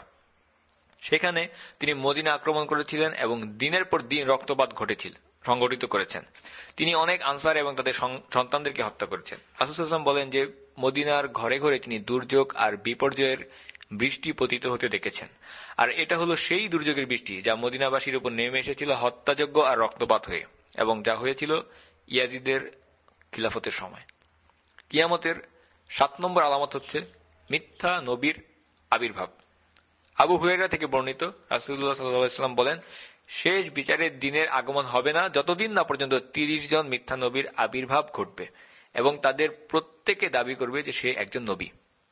সেখানে তিনি মদিনা আক্রমণ করেছিলেন এবং দিনের পর দিন রক্তপাত সংঘটিত করেছেন। তিনি অনেক আনসার এবং তাদের সন্তানদেরকে হত্যা করেছেন। রাসূল সাল্লাল্লাহু আলাইহি ওয়াসাল্লাম বলেন যে মদিনার ঘরে ঘরে তিনি দুর্যোগ আর বিপর্যয়ের বৃষ্টি পতিত হতে দেখেছেন। আর এটা হলো সেই দুর্যোগের বৃষ্টি যা মদিনাবাসীর উপর নেমে এসেছিল হত্যাযজ্ঞ আর রক্তপাত হয়ে, এবং যা হয়েছিল ইয়াজিদের খিলাফতের সময়। কিয়ামতের 7 নম্বর আলামত হচ্ছে মিথ্যা নবীর আবির্ভাব। আবু হুরায়রা থেকে বর্ণিত, রাসূলুল্লাহ সাল্লাল্লাহু আলাইহি ওয়াসাল্লাম বলেন, শেষ বিচারের দিনের আগমন হবে না যতদিন না পর্যন্ত 30 জন মিথ্যা নবীর আবির্ভাব ঘটবে এবং তাদের প্রত্যেকে দাবি করবে যে সে একজন নবী।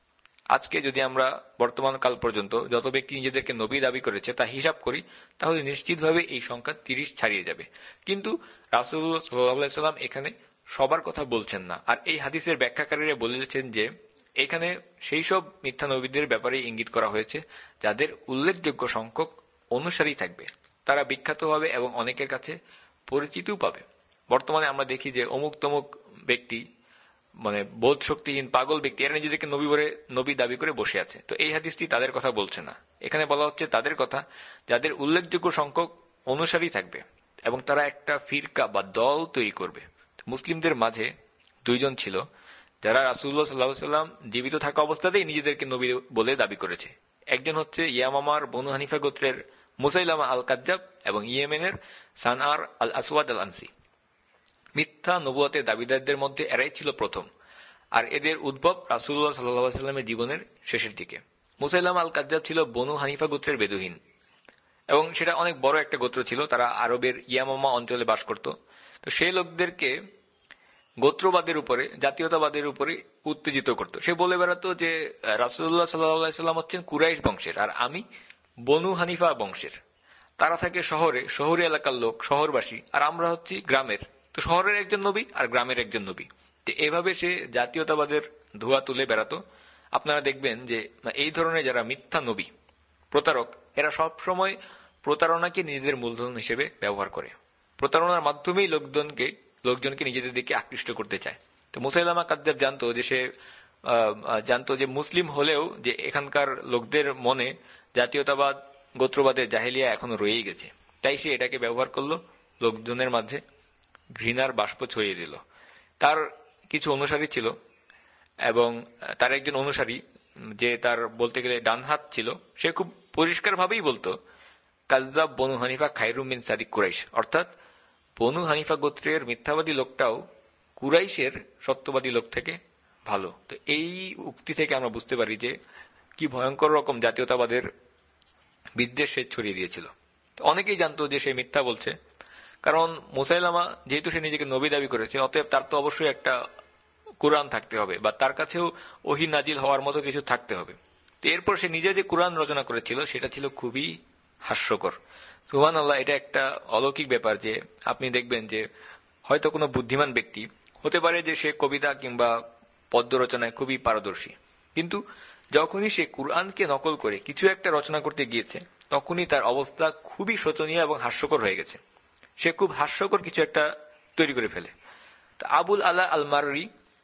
আজকে যদি আমরা বর্তমান কাল পর্যন্ত যত ব্যক্তি নিজেদেরকে নবী দাবি করেছে তা হিসাব করি, তাহলে নিশ্চিতভাবে এই সংখ্যা 30 ছাড়িয়ে যাবে। কিন্তু রাসূলুল্লাহ সাল্লাল্লাহু আলাইহি ওয়াসাল্লাম এখানে সবার কথা বলছেন না। আর এই হাদিসের ব্যাখ্যাকারীরা বলেছেন যে এখানে সেই সব মিথ্যা নবীদের ব্যাপারে ইঙ্গিত করা হয়েছে যাদের উল্লেখযোগ্য সংখ্যক অনুসারী থাকবে, তারা বিখ্যাত হবে এবং অনেকের কাছে পরিচিতিও পাবে। বর্তমানে আমরা দেখি যে অমুক তমুক ব্যক্তি, মানে বোধ শক্তিহীন পাগল ব্যক্তি, এরা নিজেদেরকে নবী দাবি করে বসে আছে। তো এই হাদিসটি তাদের কথা বলছে না, এখানে বলা হচ্ছে তাদের কথা যাদের উল্লেখযোগ্য সংখ্যক অনুসারী থাকবে এবং তারা একটা ফিরকা বা দল তৈরি করবে। মুসলিমদের মাঝে 2 জন ছিল যারা রাসূলুল্লাহ সাল্লাল্লাহু আলাইহি ওয়াসাল্লাম জীবিত থাকা অবস্থাতেই নিজেদেরকে নবী বলে দাবি করেছে। একজন হচ্ছে ইয়ামামার বনু হানিফা গোত্রের মুসাইলামা আল কাজ্জাব এবং ইয়েমেনের সানআর আল আসওয়াদ আল আনসি। মিথ্যা নবুয়তের দাবিদারদের মধ্যে এরাই ছিল প্রথম, আর এদের উদ্ভব রাসূলুল্লাহ সাল্লাল্লাহু আলাইহি ওয়াসাল্লামের জীবনের শেষের দিকে। মুসাইলামা আল কাজ্জাব ছিল বনু হানিফা গোত্রের বেদুইন এবং সেটা অনেক বড় একটা গোত্র ছিল, তারা আরবের ইয়ামামা অঞ্চলে বাস করত। তো সেই লোকদেরকে গোত্রবাদের উপরে, জাতীয়তাবাদের উপরে উত্তেজিত করত। সে বলে বেড়াতো যে রাসূলুল্লাহ সাল্লাল্লাহু আলাইহি ওয়াসাল্লাম হচ্ছেন কুরাইশ বংশের আর আমি বনু হানিফা বংশের। তারা থাকে শহরে এলাকার লোক, শহরবাসী, আর আমরা হচ্ছি গ্রামের। তো শহরের একজন নবী আর গ্রামের একজন নবী। তো এভাবে সে জাতীয়তাবাদের ধোঁয়া তুলে বেড়াতো। আপনারা দেখবেন যে এই ধরনের যারা মিথ্যা নবী, প্রতারক, এরা সবসময় প্রতারণাকে নিজেদের মূলধন হিসেবে ব্যবহার করে। প্রতারণার মাধ্যমেই লোকজনকে নিজেদের দিকে আকৃষ্ট করতে চায়। তো মুসাইলামা কাজ্জাব জানতো যে মুসলিম হলেও যে এখানকার লোকদের মনে জাতীয়তাবাদ, গোত্রবাদের জাহেলিয়া এখনো রয়েই গেছে, তাই সে এটাকে ব্যবহার করলো, লোকজনের মাঝে ঘৃণার বাষ্প ছড়িয়ে দিল। তার কিছু অনুসারী ছিল এবং তার একজন অনুসারী, যে তার বলতে গেলে ডান হাত ছিল, সে খুব পরিষ্কারভাবেই বলতো কাজ্জাব বনু হানিফা খায়রুম মিন সাদিক কুরাইশ, অর্থাৎ বনু হানিফা গোত্রের মিথ্যাবাদী লোকটাও কুরাইশের সত্যবাদী লোক থেকে ভালো। তো এই উক্তি থেকে আমরা বুঝতে পারি যে কি ভয়ঙ্কর রকম জাতীয়তাবাদের বিদ্বেষ সে ছড়িয়ে দিয়েছিল। অনেকেই জানতো যে সে মিথ্যা বলছে, কারণ মুসাইলামা যেহেতু সে নিজেকে নবী দাবি করেছে, অতএব তার তো অবশ্যই একটা কোরআন থাকতে হবে বা তার কাছেও ওহী নাজিল হওয়ার মতো কিছু থাকতে হবে। তো এরপর সে নিজে যে কোরআন রচনা করেছিল সেটা ছিল খুবই হাস্যকর। সুবহানাল্লাহ, এটা একটা অলৌকিক ব্যাপার যে আপনি দেখবেন যে হয়তো কোনো বুদ্ধিমান ব্যক্তি হতে পারে যে সে কবিতা কিংবা পদ্য রচনায় খুবই পারদর্শী, কিন্তু যখনই সে কুরআনকে নকল করে কিছু একটা রচনা করতে গিয়েছে তখনই তার অবস্থা খুবই শোচনীয় এবং হাস্যকর হয়ে গেছে। সে খুব হাস্যকর কিছু একটা তৈরি করে ফেলে। তা আবুল আলা আল মাররি,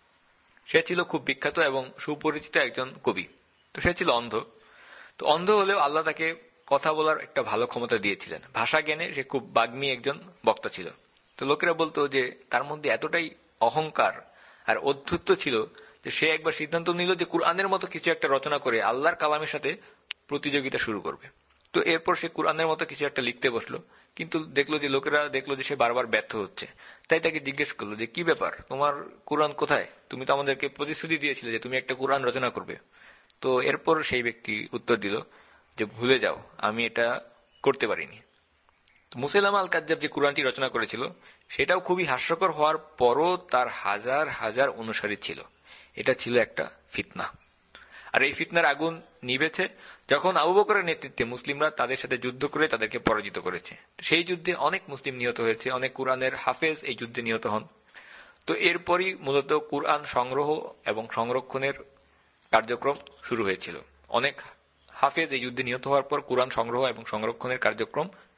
সে ছিল খুব বিখ্যাত এবং সুপরিচিত একজন কবি। তো সে ছিল অন্ধ। তো অন্ধ হলেও আল্লাহ তাকে কথা বলার একটা ভালো ক্ষমতা দিয়েছিলেন। ভাষা জ্ঞানে সে খুব বাগ্মী একজন বক্তা ছিল। তো লোকেরা বলতো যে তার মধ্যে এতটাই অহংকার আর অধ্যত্ব ছিল যে সে একবার সিদ্ধান্ত নিল যে কুরআনের মতো কিছু একটা রচনা করে আল্লাহর কালামের সাথে প্রতিযোগিতা শুরু করবে। তো এরপর সে কুরআনের মতো কিছু একটা লিখতে বসলো, কিন্তু লোকেরা দেখলো যে সে বারবার ব্যর্থ হচ্ছে। তাই তাকে জিজ্ঞেস করলো যে কি ব্যাপার, তোমার কুরআন কোথায়? তুমি তো আমাদেরকে প্রতিশ্রুতি দিয়েছিলে যে তুমি একটা কুরআন রচনা করবে। তো এরপর সেই ব্যক্তি উত্তর দিল যে ভুলে যাও, আমি এটা করতে পারিনি। মুসাইলামা আল কাজ্জাব যে কুরআনটি রচনা করেছিল সেটাও খুবই হাস্যকর হওয়ার পরও তার হাজার হাজার অনুসারী ছিল। এটা ছিল একটা ফিতনা। আর এই ফিতনার আগুন নিভেছে যখন আবু বকরের নেতৃত্বে মুসলিমরা তাদের সাথে যুদ্ধ করে তাদেরকে পরাজিত করেছে। সেই যুদ্ধে অনেক মুসলিম নিহত হয়েছে, অনেক কুরআনের হাফেজ এই যুদ্ধে নিহত হন। তো এরপরই মূলত কুরআন সংগ্রহ এবং সংরক্ষণের কার্যক্রম শুরু হয়েছিল। অনেক হাফেজ এই যুদ্ধে নিহত হওয়ার পর কুরআন সংগ্রহ এবং সংরক্ষণের কার্যক্রম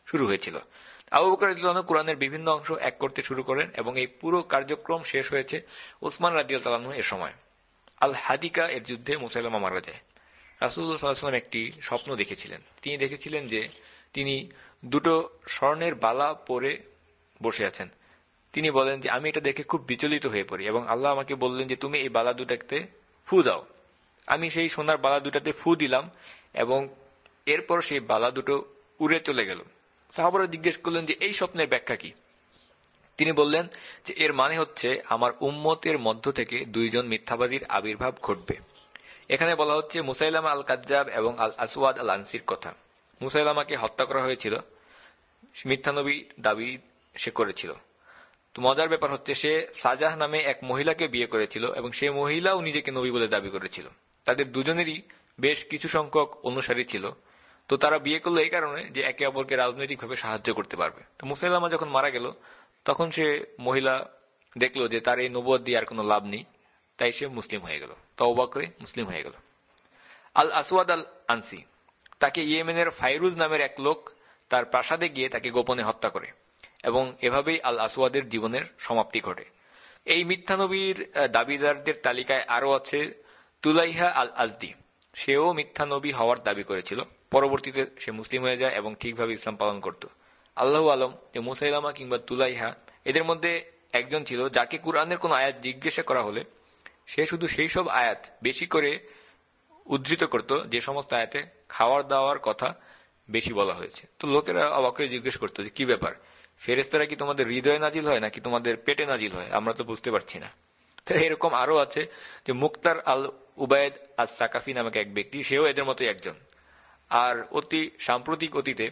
শুরু হয়েছিল। আবু বকর রাদিয়াল্লাহু আনহু কোরআনের বিভিন্ন অংশ এক করতে শুরু করেন এবং এই পুরো কার্যক্রম শেষ হয়েছে উসমান রাদিয়াল্লাহু আনহু এর সময়। আল হাদিকা এর যুদ্ধে মুসাইলামা মারা যায়। রাসূলুল্লাহ সাল্লাল্লাহু আলাইহি ওয়াসাল্লাম একটি স্বপ্ন দেখেছিলেন। তিনি দেখেছিলেন যে তিনি দুটো স্বর্ণের বালা পরে বসে আছেন। তিনি বলেন যে আমি এটা দেখে খুব বিচলিত হয়ে পড়ি এবং আল্লাহ আমাকে বললেন যে তুমি এই বালা দুটাতে ফু দাও। আমি সেই সোনার বালা দুটাতে ফু দিলাম এবং এরপর সেই বালা দুটো উড়ে চলে গেল। সাহাবারা জিজ্ঞেস করলেন যে এই স্বপ্নের ব্যাখ্যা কি? তিনি বললেন যে এর মানে হচ্ছে আমার উম্মতের মধ্য থেকে দুইজন মিথ্যাবাদীর আবির্ভাব ঘটবে। এখানে বলা হচ্ছে মুসাইলামা আল কাজ্জাব এবং আল আসওয়াদ আল আনসির কথা। মুসাইলামাকে হত্যা করা হয়েছিল, মিথ্যানবী দাবি সে করেছিল। তো মজার ব্যাপার হচ্ছে সে সাজাহ নামে এক মহিলাকে বিয়ে করেছিল এবং সেই মহিলাও নিজেকে নবী বলে দাবি করেছিল। তাদের দুজনেরই বেশ কিছু সংখ্যক অনুসারী ছিল। তো তারা বিয়ে করলো এই কারণে যে একে অপরকে রাজনৈতিকভাবে সাহায্য করতে পারবে। তো মুসাইলামা যখন মারা গেল তখন সে মহিলা দেখলো যে তার এই নবুয়ত দিয়ে আর কোনো লাভ নেই, তাই সে মুসলিম হয়ে গেল, তওবা করে মুসলিম হয়ে গেল। আল আসওয়াদ আল আনসি, তাকে ইয়েমেনের ফাইরুজ নামের এক লোক তার প্রাসাদে গিয়ে তাকে গোপনে হত্যা করে এবং এভাবেই আল আসওয়াদের জীবনের সমাপ্তি ঘটে। এই মিথ্যানবীর দাবিদারদের তালিকায় আরও আছে তুলাইহা আল আজদি। সেও মিথ্যানবী হওয়ার দাবি করেছিল। পরবর্তীতে সে মুসলিম হয়ে যায় এবং ঠিকভাবে ইসলাম পালন করত। আল্লাহু আলম যে মুসাইলামা কিংবা তুলাইহা এদের মধ্যে একজন ছিল যাকে কুরআনের কোন আয়াত জিজ্ঞাসা করা হলে সে শুধু সেই সব আয়াত বেশি করে উদ্ধৃত করত যে সমস্ত আয়াতে খাওয়ার দাওয়ার কথা বেশি বলা হয়েছে। তো লোকেরা অবাক হয়ে জিজ্ঞেস করতো যে কি ব্যাপার, ফেরেশতারা কি তোমাদের হৃদয়ে নাজিল হয় নাকি তোমাদের পেটে নাজিল হয়? আমরা তো বুঝতে পারছি না। তো এরকম আরো আছে যে মুক্তার আল উবায়দ আস সাকাফি নামক এক ব্যক্তি, সেও এদের মতোই একজন। আর অতি সাম্প্রতিক অতীতে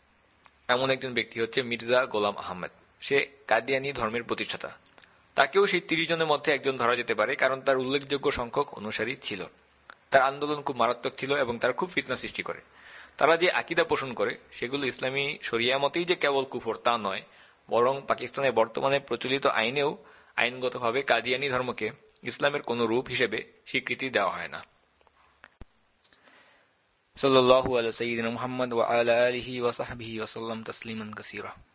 এমন একজন ব্যক্তি হচ্ছে মির্জা গোলাম আহমেদ। সে কাদিয়ানি ধর্মের প্রতিষ্ঠাতা। তাকেও সেই ৩০ জনের মধ্যে একজন ধরা যেতে পারে, কারণ তার উল্লেখযোগ্য সংখ্যক অনুসারী ছিল। তার আন্দোলন খুব মারাত্মক ছিল এবং তারা খুব ফিতনা সৃষ্টি করে। তারা যে আকীদা পোষণ করে সেগুলো ইসলামী শরিয়া মতেই যে কেবল কুফর তা নয়, বরং পাকিস্তানের বর্তমানে প্রচলিত আইনেও আইনগতভাবে কাদিয়ানি ধর্মকে ইসলামের কোন রূপ হিসেবে স্বীকৃতি দেওয়া হয় না। সাল্লাল্লাহু আলা সাইয়্যিদিনা মুহাম্মদ ওয়া আলা আলিহি ওয়া সাহবিহি ওয়া সাল্লাম তাসলিমান কাসীরা।